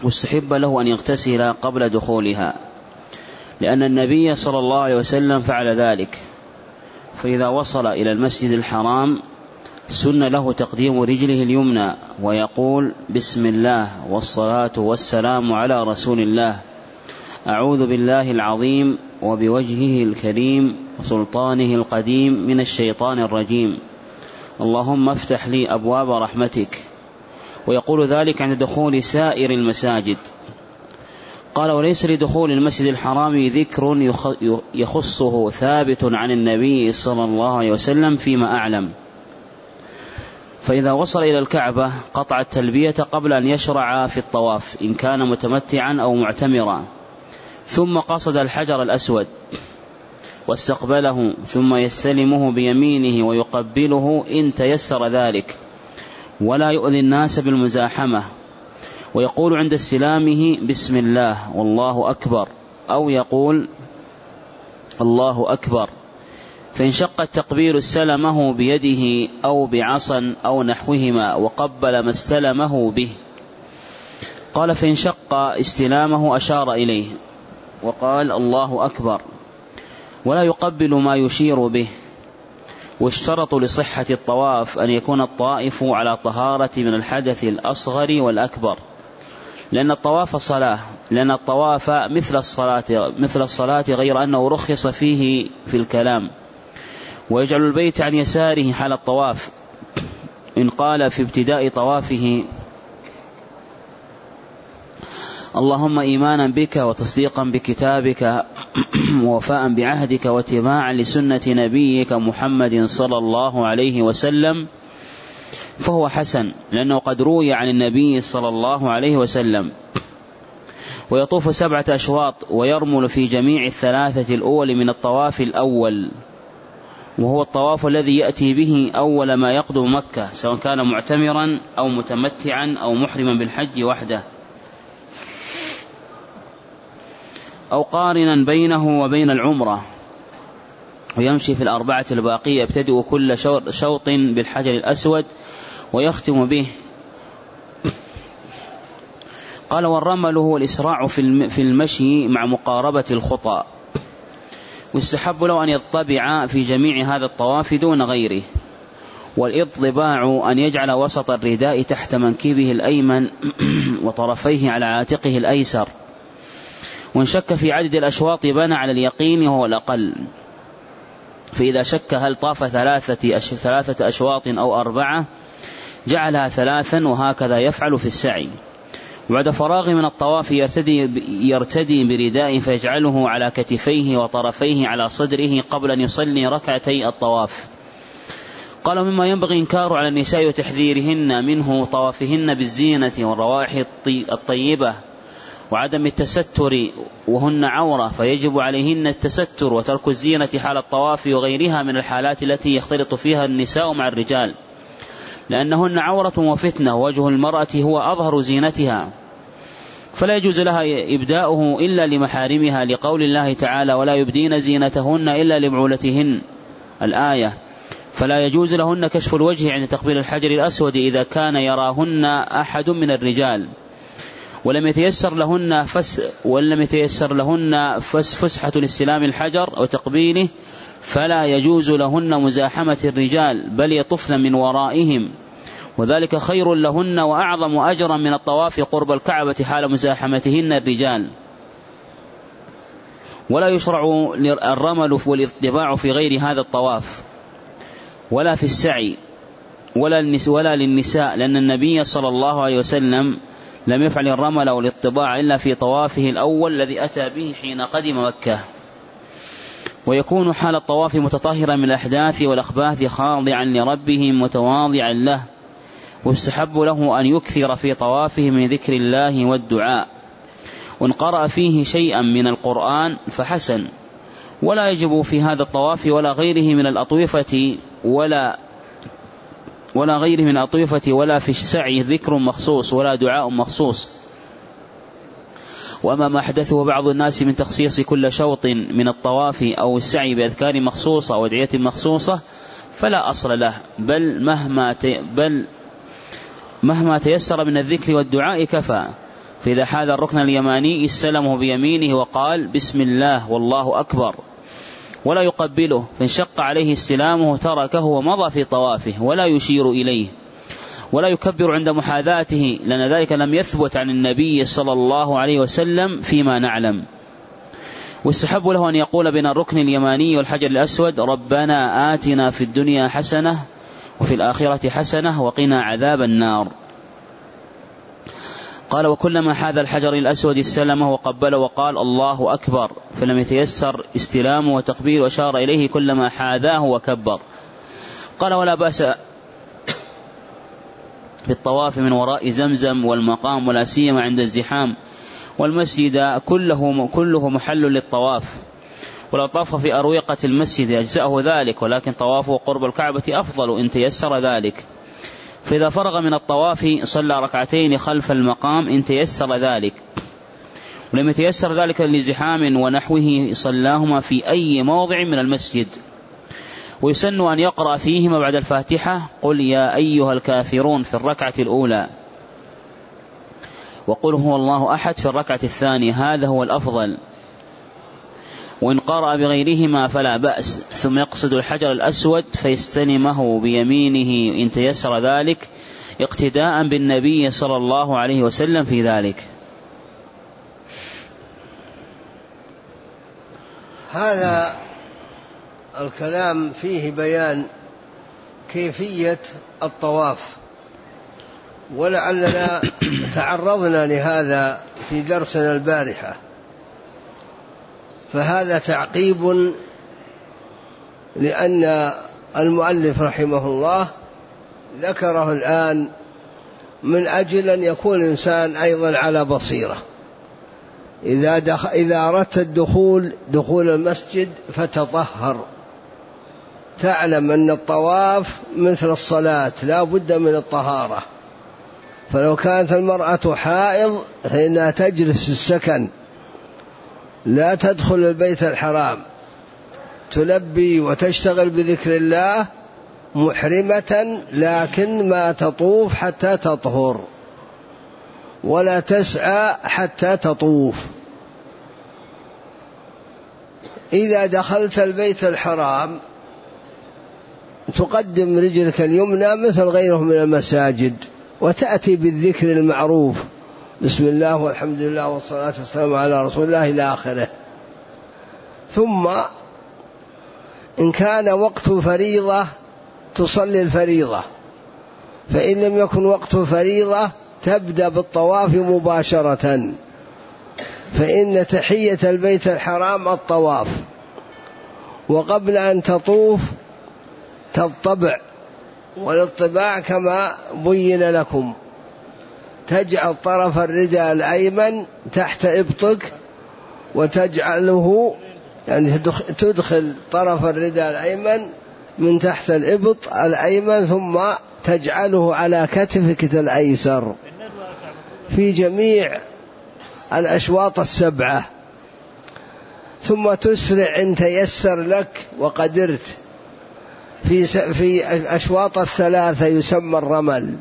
Speaker 2: واستحب له أن يغتسل قبل دخولها، لأن النبي صلى الله عليه وسلم فعل ذلك. فإذا وصل إلى المسجد الحرام سن له تقديم رجله اليمنى ويقول: بسم الله والصلاة والسلام على رسول الله، أعوذ بالله العظيم وبوجهه الكريم وسلطانه القديم من الشيطان الرجيم، اللهم افتح لي أبواب رحمتك. ويقول ذلك عند دخول سائر المساجد. قال: وليس لدخول المسجد الحرام ذكر يخصه ثابت عن النبي صلى الله عليه وسلم فيما أعلم. فإذا وصل إلى الكعبة قطع التلبية قبل أن يشرع في الطواف إن كان متمتعا أو معتمرا، ثم قصد الحجر الأسود واستقبله، ثم يستلمه بيمينه ويقبله إن تيسر ذلك، ولا يؤذي الناس بالمزاحمة، ويقول عند استلامه: بسم الله والله أكبر، أو يقول: الله أكبر. فإن شق التقبيل استلمه بيده أو بعصا أو نحوهما وقبل ما استلمه به. قال: فإن شق استلامه أشار إليه وقال: الله أكبر، ولا يقبل ما يشير به. واشترط لصحة الطواف أن يكون الطائف على طهارة من الحدث الأصغر والأكبر، لأن الطواف صلاة لأن الطواف مثل الصلاة مثل الصلاة غير أنه رخص فيه في الكلام. ويجعل البيت عن يساره حال الطواف. إن قال في ابتداء طوافه: اللهم إيمانا بك وتصديقا بكتابك ووفاء بعهدك واتباعا لسنة نبيك محمد صلى الله عليه وسلم، فهو حسن، لأنه قد روي عن النبي صلى الله عليه وسلم. ويطوف سبعة أشواط ويرمل في جميع الثلاثة الأول من الطواف الأول، وهو الطواف الذي يأتي به أول ما يقدم مكة، سواء كان معتمرا أو متمتعا أو محرما بالحج وحده، أو قارنا بينه وبين العمرة. ويمشي في الأربعة الباقية، يبتدئ كل شوط بالحجر الأسود ويختم به. قال: والرمل هو الإسراع في المشي مع مقاربة الخطى. واستحب له أن يطبع في جميع هذا الطواف دون غيره. والإطباع أن يجعل وسط الرداء تحت منكبه الأيمن وطرفيه على عاتقه الأيسر. وإن شك في عدد الأشواط بنى على اليقين وهو الأقل. فإذا شك هل طاف ثلاثة, أش... ثلاثة أشواط أو أربعة جعلها ثلاثا، وهكذا يفعل في السعي. وبعد فراغ من الطواف يرتدي, يرتدي برداء فيجعله على كتفيه وطرفيه على صدره قبل أن يصلي ركعتي الطواف. قال: مما ينبغي إنكار على النساء وتحذيرهن منه طوافهن بالزينة والروائح الطيبة وعدم التستر، وهن عورة، فيجب عليهن التستر وترك الزينة حال الطواف وغيرها من الحالات التي يختلط فيها النساء مع الرجال، لأنهن عورة وفتنة، ووجه المرأة هو أظهر زينتها، فلا يجوز لها إبداؤه إلا لمحارمها، لقول الله تعالى: ولا يبدين زينتهن إلا لبعولتهن، الآية. فلا يجوز لهن كشف الوجه عند تقبيل الحجر الأسود إذا كان يراهن أحد من الرجال. ولم يتيسر لهن فس ولم يتيسر لهن فس فسحة الاستلام الحجر أو تقبيله، فلا يجوز لهن مزاحمة الرجال، بل يطفن من ورائهم، وذلك خير لهن وأعظم أجرا من الطواف قرب الكعبة حال مزاحمتهن الرجال. ولا يشرع الرمل والاطباع في غير هذا الطواف، ولا في السعي، ولا للنساء، لأن النبي صلى الله عليه وسلم لم يفعل الرمل والاطباع إلا في طوافه الأول الذي أتى به حين قدم مكة. ويكون حال الطواف متطهرا من الأحداث والأخباث خاضعا لربه متواضعا له. ويستحب له أن يكثر في طوافه من ذكر الله والدعاء، وإن قرأ فيه شيئا من القرآن فحسن. ولا يجب في هذا الطواف ولا غيره من الأطوفة ولا ولا غيره من الأطوفة ولا في السعي ذكر مخصوص ولا دعاء مخصوص. وأما ما أحدثه بعض الناس من تخصيص كل شوط من الطواف أو السعي بأذكار مخصوصة وأدعية مخصوصة فلا أصل له، بل مهما بل مهما تيسر من الذكر والدعاء كفى. فإذا حاذى الركن اليماني استلمه بيمينه وقال بسم الله والله أكبر ولا يقبله، فانشق عليه استلامه تركه ومضى في طوافه ولا يشير إليه ولا يكبر عند محاذاته، لأن ذلك لم يثبت عن النبي صلى الله عليه وسلم فيما نعلم. واستحب له أن يقول بين الركن اليماني والحجر الأسود ربنا آتنا في الدنيا حسنة وفي الآخرة حسنة وقنا عذاب النار. قال وكلما حاذى الحجر الأسود استلمه وقبله وقال الله أكبر، فلم يتيسر استلامه وتقبيل وشار إليه كلما حاذاه وكبر. قال ولا بأس بالطواف من وراء زمزم والمقام ولا سيما عند الزحام، والمسجد كله كله محل للطواف، ولو طاف في أروقة المسجد أجزأه ذلك، ولكن طوافه قرب الكعبة أفضل إن تيسر ذلك. فإذا فرغ من الطواف صلى ركعتين خلف المقام إن تيسر ذلك، ولم يتيسر ذلك لزحام ونحوه صلاهما في أي موضع من المسجد. ويسن أن يقرأ فيهما بعد الفاتحة قل يا أيها الكافرون في الركعة الأولى، وقل هو الله أحد في الركعة الثانية، هذا هو الأفضل. وإن قرأ بغيرهما فلا بأس، ثم يقصد الحجر الأسود فيستلمه بيمينه إن تيسر ذلك اقتداء بالنبي صلى الله عليه وسلم في ذلك.
Speaker 1: هذا الكلام فيه بيان كيفية الطواف، ولعلنا تعرضنا لهذا في درسنا البارحة، فهذا تعقيب لأن المؤلف رحمه الله ذكره الآن من أجل أن يكون الإنسان أيضا على بصيرة. إذا, دخ... إذا أردت الدخول دخول المسجد فتطهر، تعلم أن الطواف مثل الصلاة لا بد من الطهارة. فلو كانت المرأة حائض فإنها تجلس في السكن لا تدخل البيت الحرام، تلبي وتشتغل بذكر الله محرمة، لكن ما تطوف حتى تطهر ولا تسعى حتى تطوف. إذا دخلت البيت الحرام تقدم رجلك اليمنى مثل غيره من المساجد، وتأتي بالذكر المعروف بسم الله والحمد لله والصلاة والسلام على رسول الله إلى آخره. ثم إن كان وقت فريضة تصلي الفريضة، فإن لم يكن وقت فريضة تبدأ بالطواف مباشرة، فإن تحية البيت الحرام الطواف، وقبل أن تطوف تطبع، والاطباع كما بين لكم تجعل طرف الرداء الأيمن تحت إبطك وتجعله يعني تدخل طرف الرداء الأيمن من تحت الإبط الأيمن ثم تجعله على كتفك الأيسر في جميع الأشواط السبعة، ثم تسرع إن تيسر لك وقدرت في في الأشواط الثلاثة يسمى الرمل،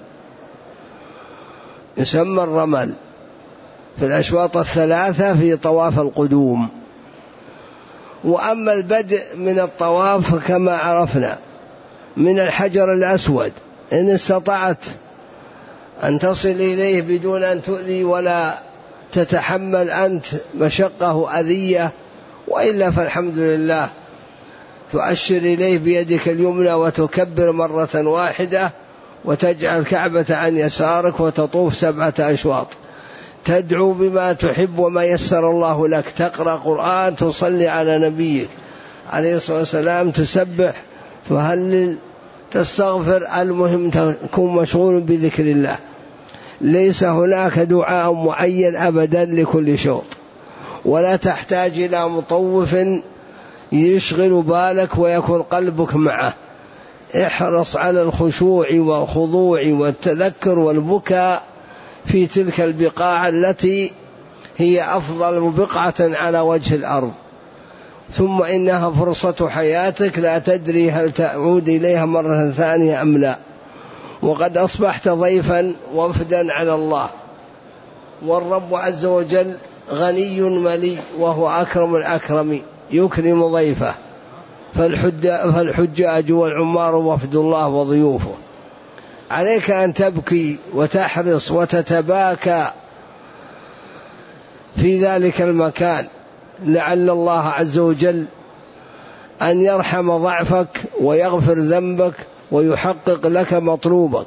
Speaker 1: يسمى الرمل في الأشواط الثلاثة في طواف القدوم. وأما البدء من الطواف كما عرفنا من الحجر الأسود، إن استطعت أن تصل إليه بدون أن تؤذي ولا تتحمل أنت مشقة أذية، وإلا فالحمد لله تؤشر إليه بيدك اليمنى وتكبر مرة واحدة وتجعل الكعبة عن يسارك وتطوف سبعة أشواط، تدعو بما تحب وما يسر الله لك، تقرأ قرآن، تصلي على نبيك عليه الصلاة والسلام، تسبح، تهلل، تستغفر، المهم تكون مشغول بذكر الله. ليس هناك دعاء معين أبدا لكل شوط، ولا تحتاج إلى مطوف يشغل بالك ويكون قلبك معه. احرص على الخشوع والخضوع والتذكر والبكاء في تلك البقاع التي هي أفضل بقعة على وجه الأرض، ثم إنها فرصة حياتك لا تدري هل تعود إليها مرة ثانية أم لا، وقد أصبحت ضيفا وفدا على الله، والرب عز وجل غني ملي وهو أكرم الأكرم يكرم ضيفه، فالحجاج والعمار وفد الله وضيوفه. عليك أن تبكي وتحرص وتتباكى في ذلك المكان، لعل الله عز وجل أن يرحم ضعفك ويغفر ذنبك ويحقق لك مطلوبك.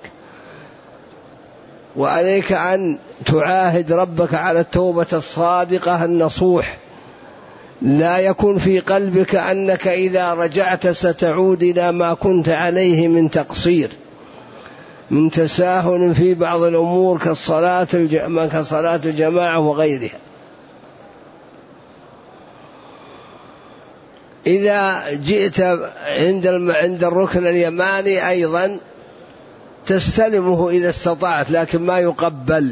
Speaker 1: وعليك أن تعاهد ربك على التوبة الصادقة النصوح، لا يكن في قلبك أنك إذا رجعت ستعود إلى ما كنت عليه من تقصير، من تساهل في بعض الأمور كالصلاة كصلاة الجماعة وغيرها. إذا جئت عند عند الركن اليماني أيضا تستلمه إذا استطعت، لكن ما يقبل،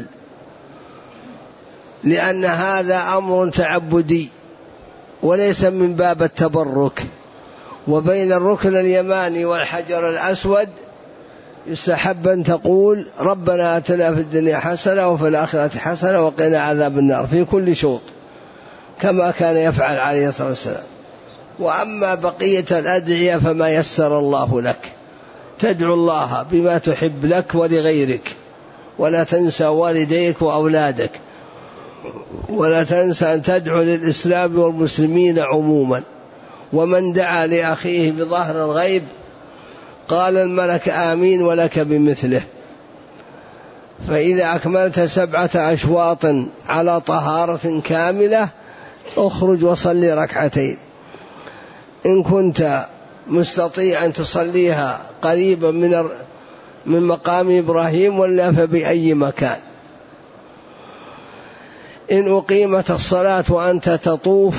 Speaker 1: لأن هذا أمر تعبدي وليس من باب التبرك. وبين الركن اليماني والحجر الأسود يستحب أن تقول ربنا آتنا في الدنيا حسنة وفي الآخرة حسنة وقنا عذاب النار في كل شوط، كما كان يفعل عليه الصلاة والسلام. وأما بقية الأدعية فما يسر الله لك، تدعو الله بما تحب لك ولغيرك، ولا تنسى والديك وأولادك، ولا تنسى أن تدعو للإسلام والمسلمين عموما. ومن دعا لأخيه بظهر الغيب قال الملك آمين ولك بمثله. فإذا أكملت سبعة أشواط على طهارة كاملة اخرج وصلي ركعتين، إن كنت مستطيع أن تصليها قريبا من من مقام إبراهيم ولا فبأي مكان. إن أقيمت الصلاة وأنت تطوف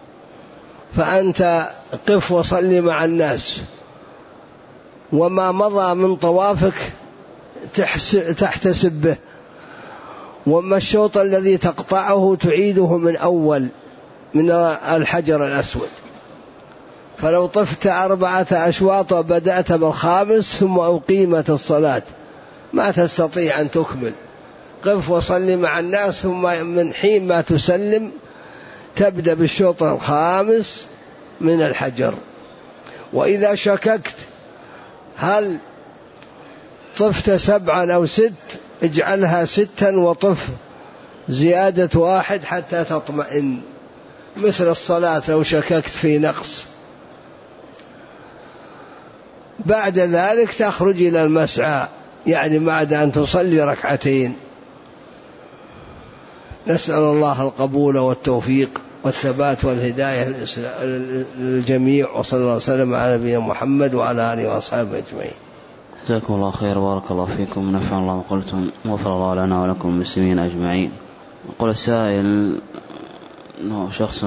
Speaker 1: فأنت قف وصلي مع الناس، وما مضى من طوافك تحتسب به، وما الشوط الذي تقطعه تعيده من أول من الحجر الأسود. فلو طفت أربعة أشواط وبدأت بالخامس ثم أقيمت الصلاة ما تستطيع أن تكمل، قف وصلي مع الناس، ثم من حين ما تسلم تبدأ بالشوط الخامس من الحجر. وإذا شككت هل طفت سبعا أو ست اجعلها ستا وطف زيادة واحد حتى تطمئن، مثل الصلاة لو شككت في نقص. بعد ذلك تخرج إلى المسعى، يعني بعد أن تصلي ركعتين. نسأل الله القبول والتوفيق والثبات والهداية للجميع، وصلى الله وسلم على نبينا محمد وعلى آله وأصحابه أجمعين.
Speaker 2: جزاكم الله خير، بارك الله فيكم، نفع الله ما قلتم، وغفر الله لنا ولكم المسلمين أجمعين. يقول السائل أنه شخص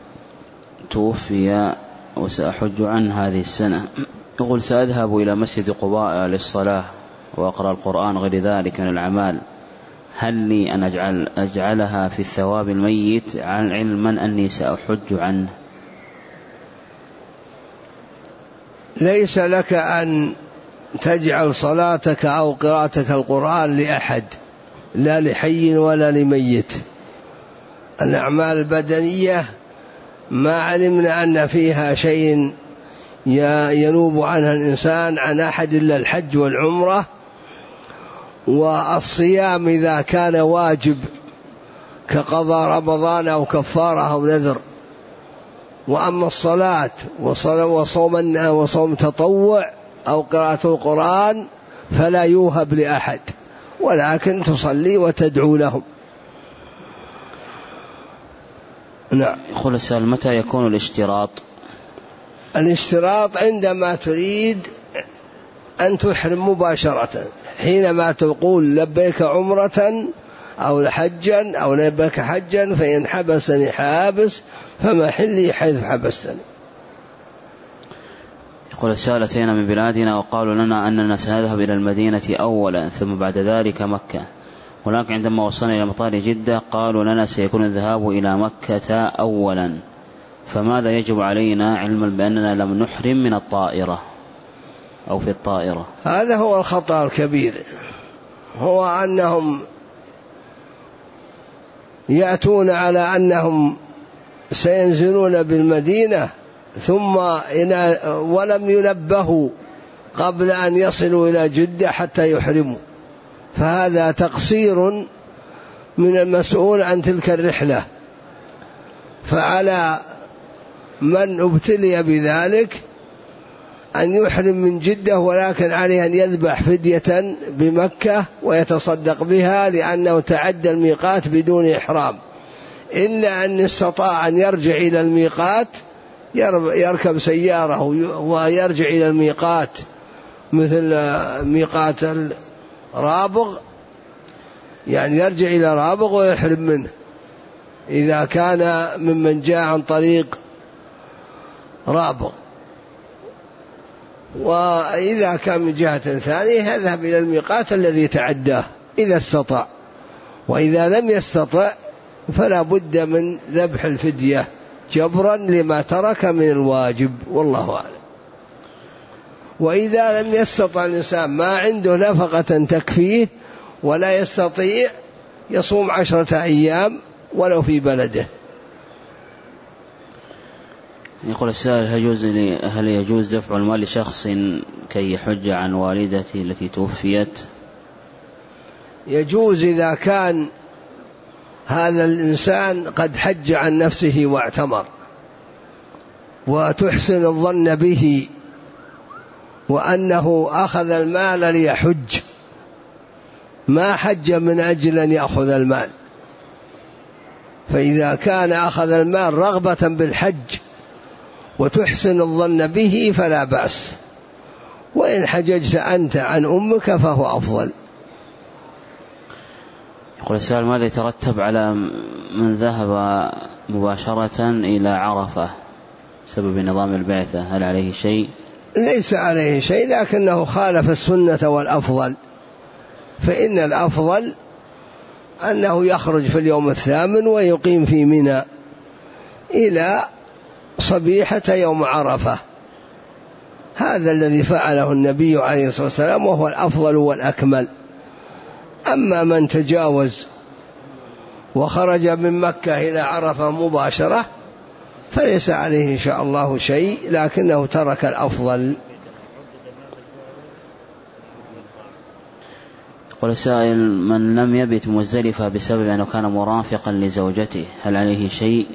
Speaker 2: توفي وسأحج عنه هذه السنة، يقول سأذهب إلى مسجد قباء للصلاة وأقرأ القرآن غير ذلك من الأعمال، هل لي أن أجعل أجعلها في الثواب الميت علما أني سأحج عنه؟
Speaker 1: ليس لك أن تجعل صلاتك أو قراءتك القرآن لأحد، لا لحي ولا لميت. الأعمال البدنية ما علمنا أن فيها شيء ينوب عنها الإنسان عن أحد إلا الحج والعمرة. والصيام إذا كان واجب كقضاء رمضان أو كفارة أو نذر. وأما الصلاة وصوم وصوم تطوع أو قراءة القرآن فلا يوهب لأحد، ولكن تصلي وتدعو لهم. نعم.
Speaker 2: يقول السائل متى يكون الاشتراط؟
Speaker 1: الاشتراط عندما تريد أن تحرم مباشرة، حينما تقول لبيك عمرة أو حجا أو لبيك حجا، فإن حبسني حابس فمحلي حيث حبستني.
Speaker 2: يقول السائل أتينا من بلادنا وقالوا لنا أننا سنذهب إلى المدينة أولا ثم بعد ذلك مكة، ولكن عندما وصلنا إلى مطار جدة قالوا لنا سيكون الذهاب إلى مكة أولا، فماذا يجب علينا علما بأننا لم نحرم من الطائرة أو في الطائرة؟
Speaker 1: هذا هو الخطأ الكبير، هو أنهم يأتون على أنهم سينزلون بالمدينة ثم ولم ينبهوا قبل أن يصلوا إلى جدة حتى يحرموا، فهذا تقصير من المسؤول عن تلك الرحلة. فعلى من ابتلي بذلك أن يحرم من جدة، ولكن عليه أن يذبح فدية بمكة ويتصدق بها لأنه تعدى الميقات بدون إحرام، إلا أن استطاع أن يرجع إلى الميقات يركب سيارة ويرجع إلى الميقات مثل ميقات الرابغ، يعني يرجع إلى رابغ ويحرم منه إذا كان ممن جاء عن طريق رابغ، وإذا كان من جهة ثانية يذهب إلى الميقات الذي تعداه إذا استطاع، وإذا لم يستطع فلا بد من ذبح الفدية جبرا لما ترك من الواجب، والله أعلم. وإذا لم يستطع الإنسان ما عنده نفقة تكفيه ولا يستطيع يصوم عشرة أيام ولو في بلده.
Speaker 2: يقول السائل: هل يجوز هل يجوز دفع المال لشخص كي يحج عن والدته التي توفيت؟
Speaker 1: يجوز إذا كان هذا الإنسان قد حج عن نفسه واعتمر وتحسن الظن به وأنه أخذ المال ليحج، ما حج من أجل أن يأخذ المال، فإذا كان أخذ المال رغبة بالحج وتحسن الظن به فلا بأس، وإن حججت أنت عن أمك فهو أفضل.
Speaker 2: يقول السؤال: ماذا يترتب على من ذهب مباشرة إلى عرفة بسبب نظام البعثة؟ هل عليه شيء؟
Speaker 1: ليس عليه شيء، لكنه خالف السنة والأفضل، فإن الأفضل أنه يخرج في اليوم الثامن ويقيم في منى إلى صبيحة يوم عرفة، هذا الذي فعله النبي عليه الصلاة والسلام وهو الأفضل والأكمل. أما من تجاوز وخرج من مكة إلى عرفة مباشرة فليس عليه إن شاء الله شيء، لكنه ترك الأفضل.
Speaker 2: يقول السائل: من لم يبت مزدلفة بسبب أنه كان مرافقا لزوجته هل عليه شيء؟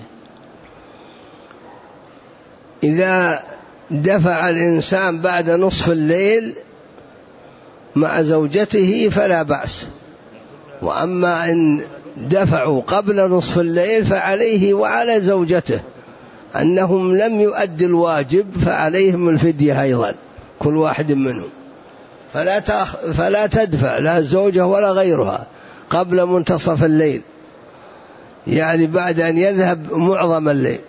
Speaker 1: إذا دفع الإنسان بعد نصف الليل مع زوجته فلا بأس، وأما إن دفعوا قبل نصف الليل فعليه وعلى زوجته أنهم لم يؤدوا الواجب، فعليهم الفدية أيضا كل واحد منهم، فلا تأخ... فلا تدفع لا الزوجة ولا غيرها قبل منتصف الليل، يعني بعد أن يذهب معظم الليل.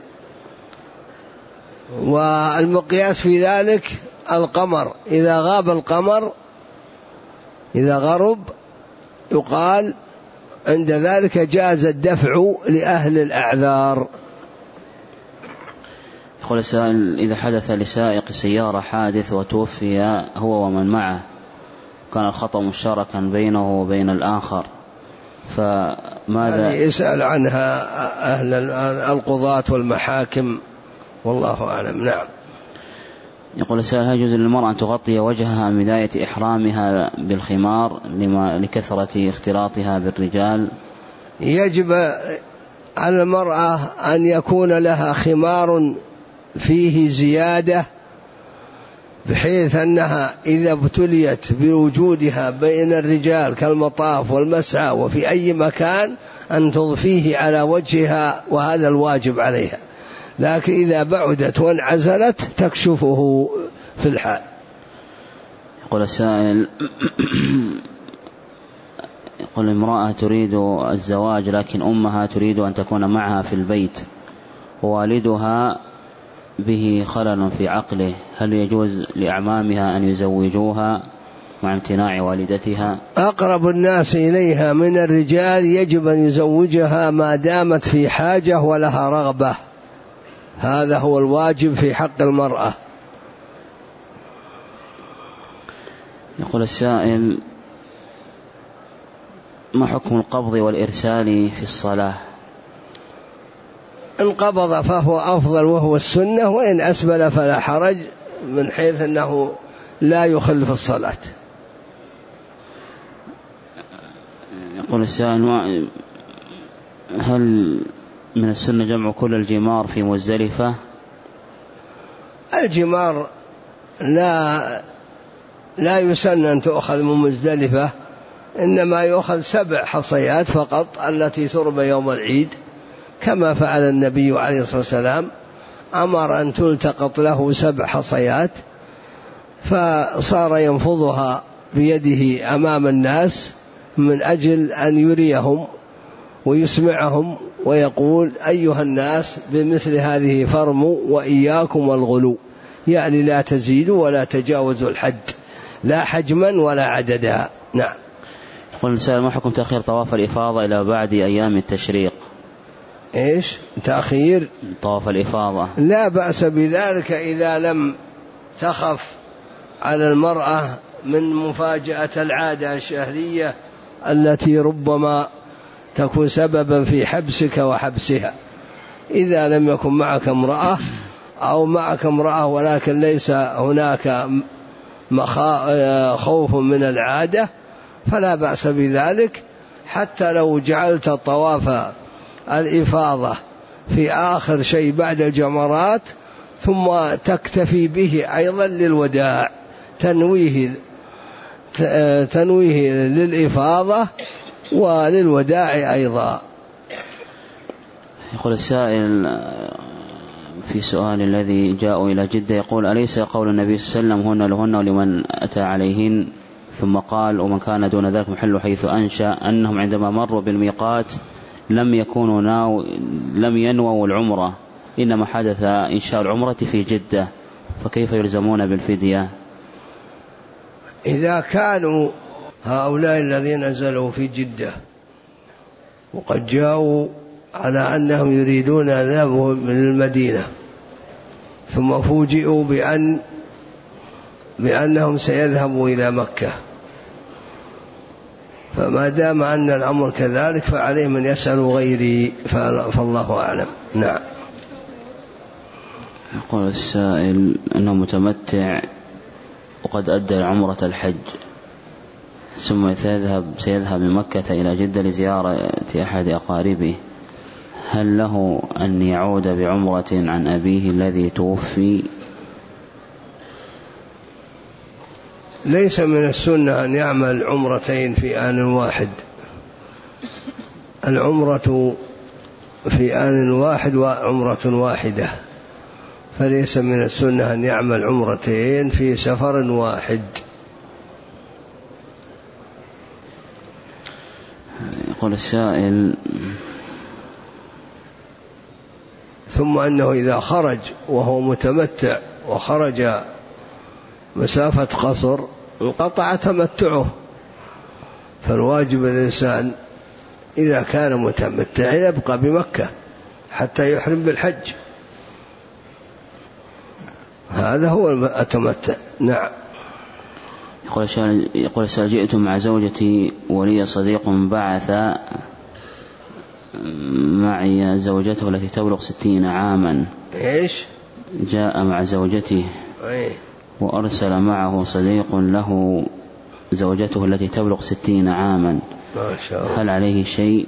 Speaker 1: والمقياس في ذلك القمر، إذا غاب القمر إذا غرب يقال عند ذلك جاز الدفع لأهل الأعذار.
Speaker 2: يقول السائل: إذا حدث لسائق سيارة حادث وتوفي هو ومن معه، كان الخطأ مشتركا بينه وبين الآخر، فماذا؟
Speaker 1: يسأل عنها أهل القضاة والمحاكم، والله أعلم. نعم.
Speaker 2: يقول السائل: هل يجوز للمرأة أن تغطي وجهها من بداية إحرامها بالخمار لما لكثرة اختلاطها بالرجال؟
Speaker 1: يجب على المرأة أن يكون لها خمار فيه زيادة، بحيث أنها إذا ابتليت بوجودها بين الرجال كالمطاف والمسعى وفي أي مكان أن تضفيه على وجهها، وهذا الواجب عليها، لكن إذا بعدت وانعزلت تكشفه في الحال.
Speaker 2: يقول السائل: يقول امرأة تريد الزواج لكن أمها تريد أن تكون معها في البيت ووالدها به خلل في عقله، هل يجوز لأعمامها أن يزوجوها مع امتناع والدتها؟
Speaker 1: أقرب الناس إليها من الرجال يجب أن يزوجها ما دامت في حاجة ولها رغبة، هذا هو الواجب في حق المرأة.
Speaker 2: يقول السائل: ما حكم القبض والإرسال في الصلاة؟
Speaker 1: إن قبض فهو أفضل وهو السنة، وإن أسبل فلا حرج، من حيث أنه لا يخل في الصلاة.
Speaker 2: يقول السائل: هل من السنة جمع كل الجمار في مزدلفة؟
Speaker 1: الجمار لا لا يسن أن تؤخذ من مزدلفة، إنما يؤخذ سبع حصيات فقط التي ترمى يوم العيد، كما فعل النبي عليه الصلاة والسلام، أمر أن تلتقط له سبع حصيات، فصار ينفضها بيده أمام الناس من أجل أن يريهم ويسمعهم ويقول: أيها الناس بمثل هذه فرموا وإياكم والغلو، يعني لا تزيدوا ولا تجاوزوا الحد، لا حجما ولا عددا. نعم.
Speaker 2: يقول السائل: ما حكم تأخير طواف الإفاضة إلى بعد أيام التشريق؟
Speaker 1: إيش تأخير
Speaker 2: طواف الإفاضة؟
Speaker 1: لا بأس بذلك إذا لم تخف على المرأة من مفاجأة العادة الشهرية التي ربما تكون سببا في حبسك وحبسها. إذا لم يكن معك امرأة أو معك امرأة ولكن ليس هناك خوف من العادة فلا بأس بذلك، حتى لو جعلت طواف الإفاضة في آخر شيء بعد الجمرات ثم تكتفي به أيضا للوداع، تنويه تنويه للإفاضة وللوداع أيضا.
Speaker 2: يقول السائل في سؤال الذي جاءوا إلى جدة، يقول: أليس قول النبي صلى الله عليه وسلم: هن لهن ولمن أتى عليهن، ثم قال: ومن كان دون ذلك محل حيث أنشأ، أنهم عندما مروا بالميقات لم يكونوا ناو لم ينووا العمرة، إنما حدث إنشاء العمرة في جدة، فكيف يلزمون بالفدية؟
Speaker 1: إذا كانوا هؤلاء الذين نزلوا في جدة وقد جاءوا على أنهم يريدون ذهابهم من المدينة، ثم فوجئوا بأن بأنهم سيذهبوا إلى مكة، فما دام أن الأمر كذلك فعليهم أن يسألوا غيري، فالله أعلم. نعم.
Speaker 2: يقول السائل أنه متمتع وقد أدى عمرة الحج، ثم سيذهب سيذهب من مكة إلى جدة لزيارة أحد أقاربه، هل له أن يعود بعمرة عن أبيه الذي توفي؟
Speaker 1: ليس من السنة أن يعمل عمرتين في آن واحد، العمرة في آن واحد وعمرة واحدة، فليس من السنة أن يعمل عمرتين في سفر واحد.
Speaker 2: يقول السائل:
Speaker 1: ثم أنه إذا خرج وهو متمتع وخرج مسافة قصر انقطع تمتعه، فالواجب الإنسان إذا كان متمتع يبقى بمكة حتى يحرم بالحج، هذا هو التمتع. نعم.
Speaker 2: يقول السائل: جئت مع زوجتي ولي صديق بعث معي زوجته التي تبلغ ستين عاما.
Speaker 1: إيش؟
Speaker 2: جاء مع زوجته
Speaker 1: أيه؟
Speaker 2: وأرسل معه صديق له زوجته التي تبلغ ستين عاما،
Speaker 1: ما شاء الله.
Speaker 2: هل عليه شيء؟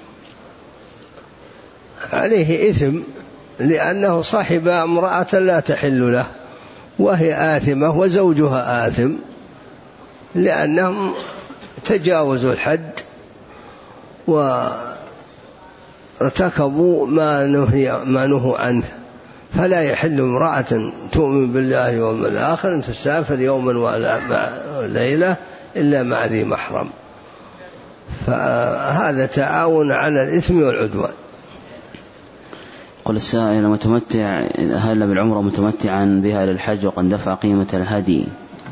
Speaker 1: عليه إثم، لأنه صاحب امرأة لا تحل له وهي آثمة وزوجها آثم، لأنهم تجاوزوا الحد وارتكبوا ما نهي ما نهوا عنه، فلا يحل امرأة تؤمن بالله واليوم الآخر أن تسافر يوما وليلة إلا مع ذي محرم، فهذا تعاون على الإثم والعدوان.
Speaker 2: قل السائل: متمتع هل بالعمرة متمتعا بها للحج وقد دفع قيمة الهدي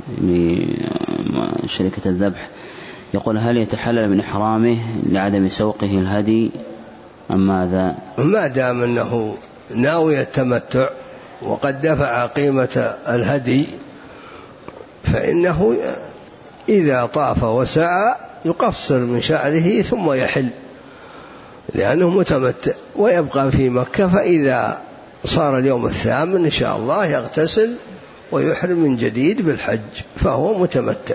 Speaker 2: لشركة الذبح، يقول: هل يتحلل من إحرامه لعدم سوقه الهدي أم ماذا؟
Speaker 1: ما دام أنه ناوي التمتع وقد دفع قيمة الهدي فإنه إذا طاف وسعى يقصر من شعره ثم يحل، لأنه متمتع ويبقى في مكة، فإذا صار اليوم الثامن إن شاء الله يغتسل ويحرم من جديد بالحج، فهو متمتع.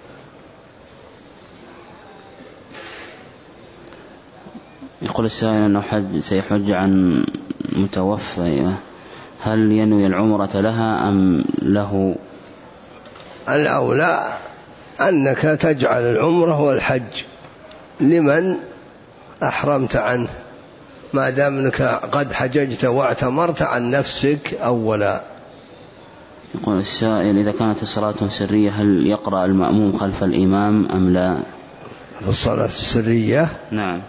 Speaker 2: يقول السائل أنه حج سيحج عن متوفى، هل ينوي العمرة لها أم له؟
Speaker 1: الأولى أنك تجعل العمرة والحج لمن أحرمت عنه، ما دام أنك قد حججت واعتمرت عن نفسك أولا.
Speaker 2: يقول السائل إذا كانت الصلاة سرية هل يقرأ المأموم خلف الإمام أم لا؟
Speaker 1: في الصلاة السرية
Speaker 2: نعم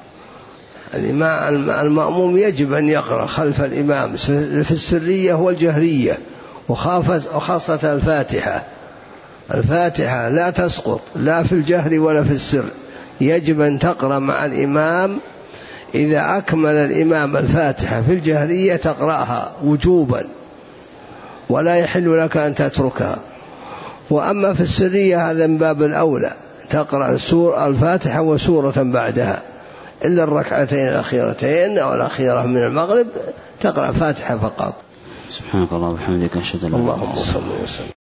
Speaker 1: المأموم يجب أن يقرأ خلف الإمام في السرية والجهرية، وخاصة الفاتحة. الفاتحة لا تسقط لا في الجهر ولا في السر، يجب أن تقرأ مع الإمام. إذا أكمل الإمام الفاتحة في الجهرية تقرأها وجوبا، ولا يحل لك أن تتركها. وأما في السرية هذا من باب الأولى، تقرأ سورة الفاتحة وسورة بعدها، إلا الركعتين الأخيرتين أو الأخيرة من المغرب تقرأ فاتحة فقط.
Speaker 2: سبحانك اللهم وبحمدك أشهد أن لا إله إلا أنت.
Speaker 1: اللهم صل وسلم.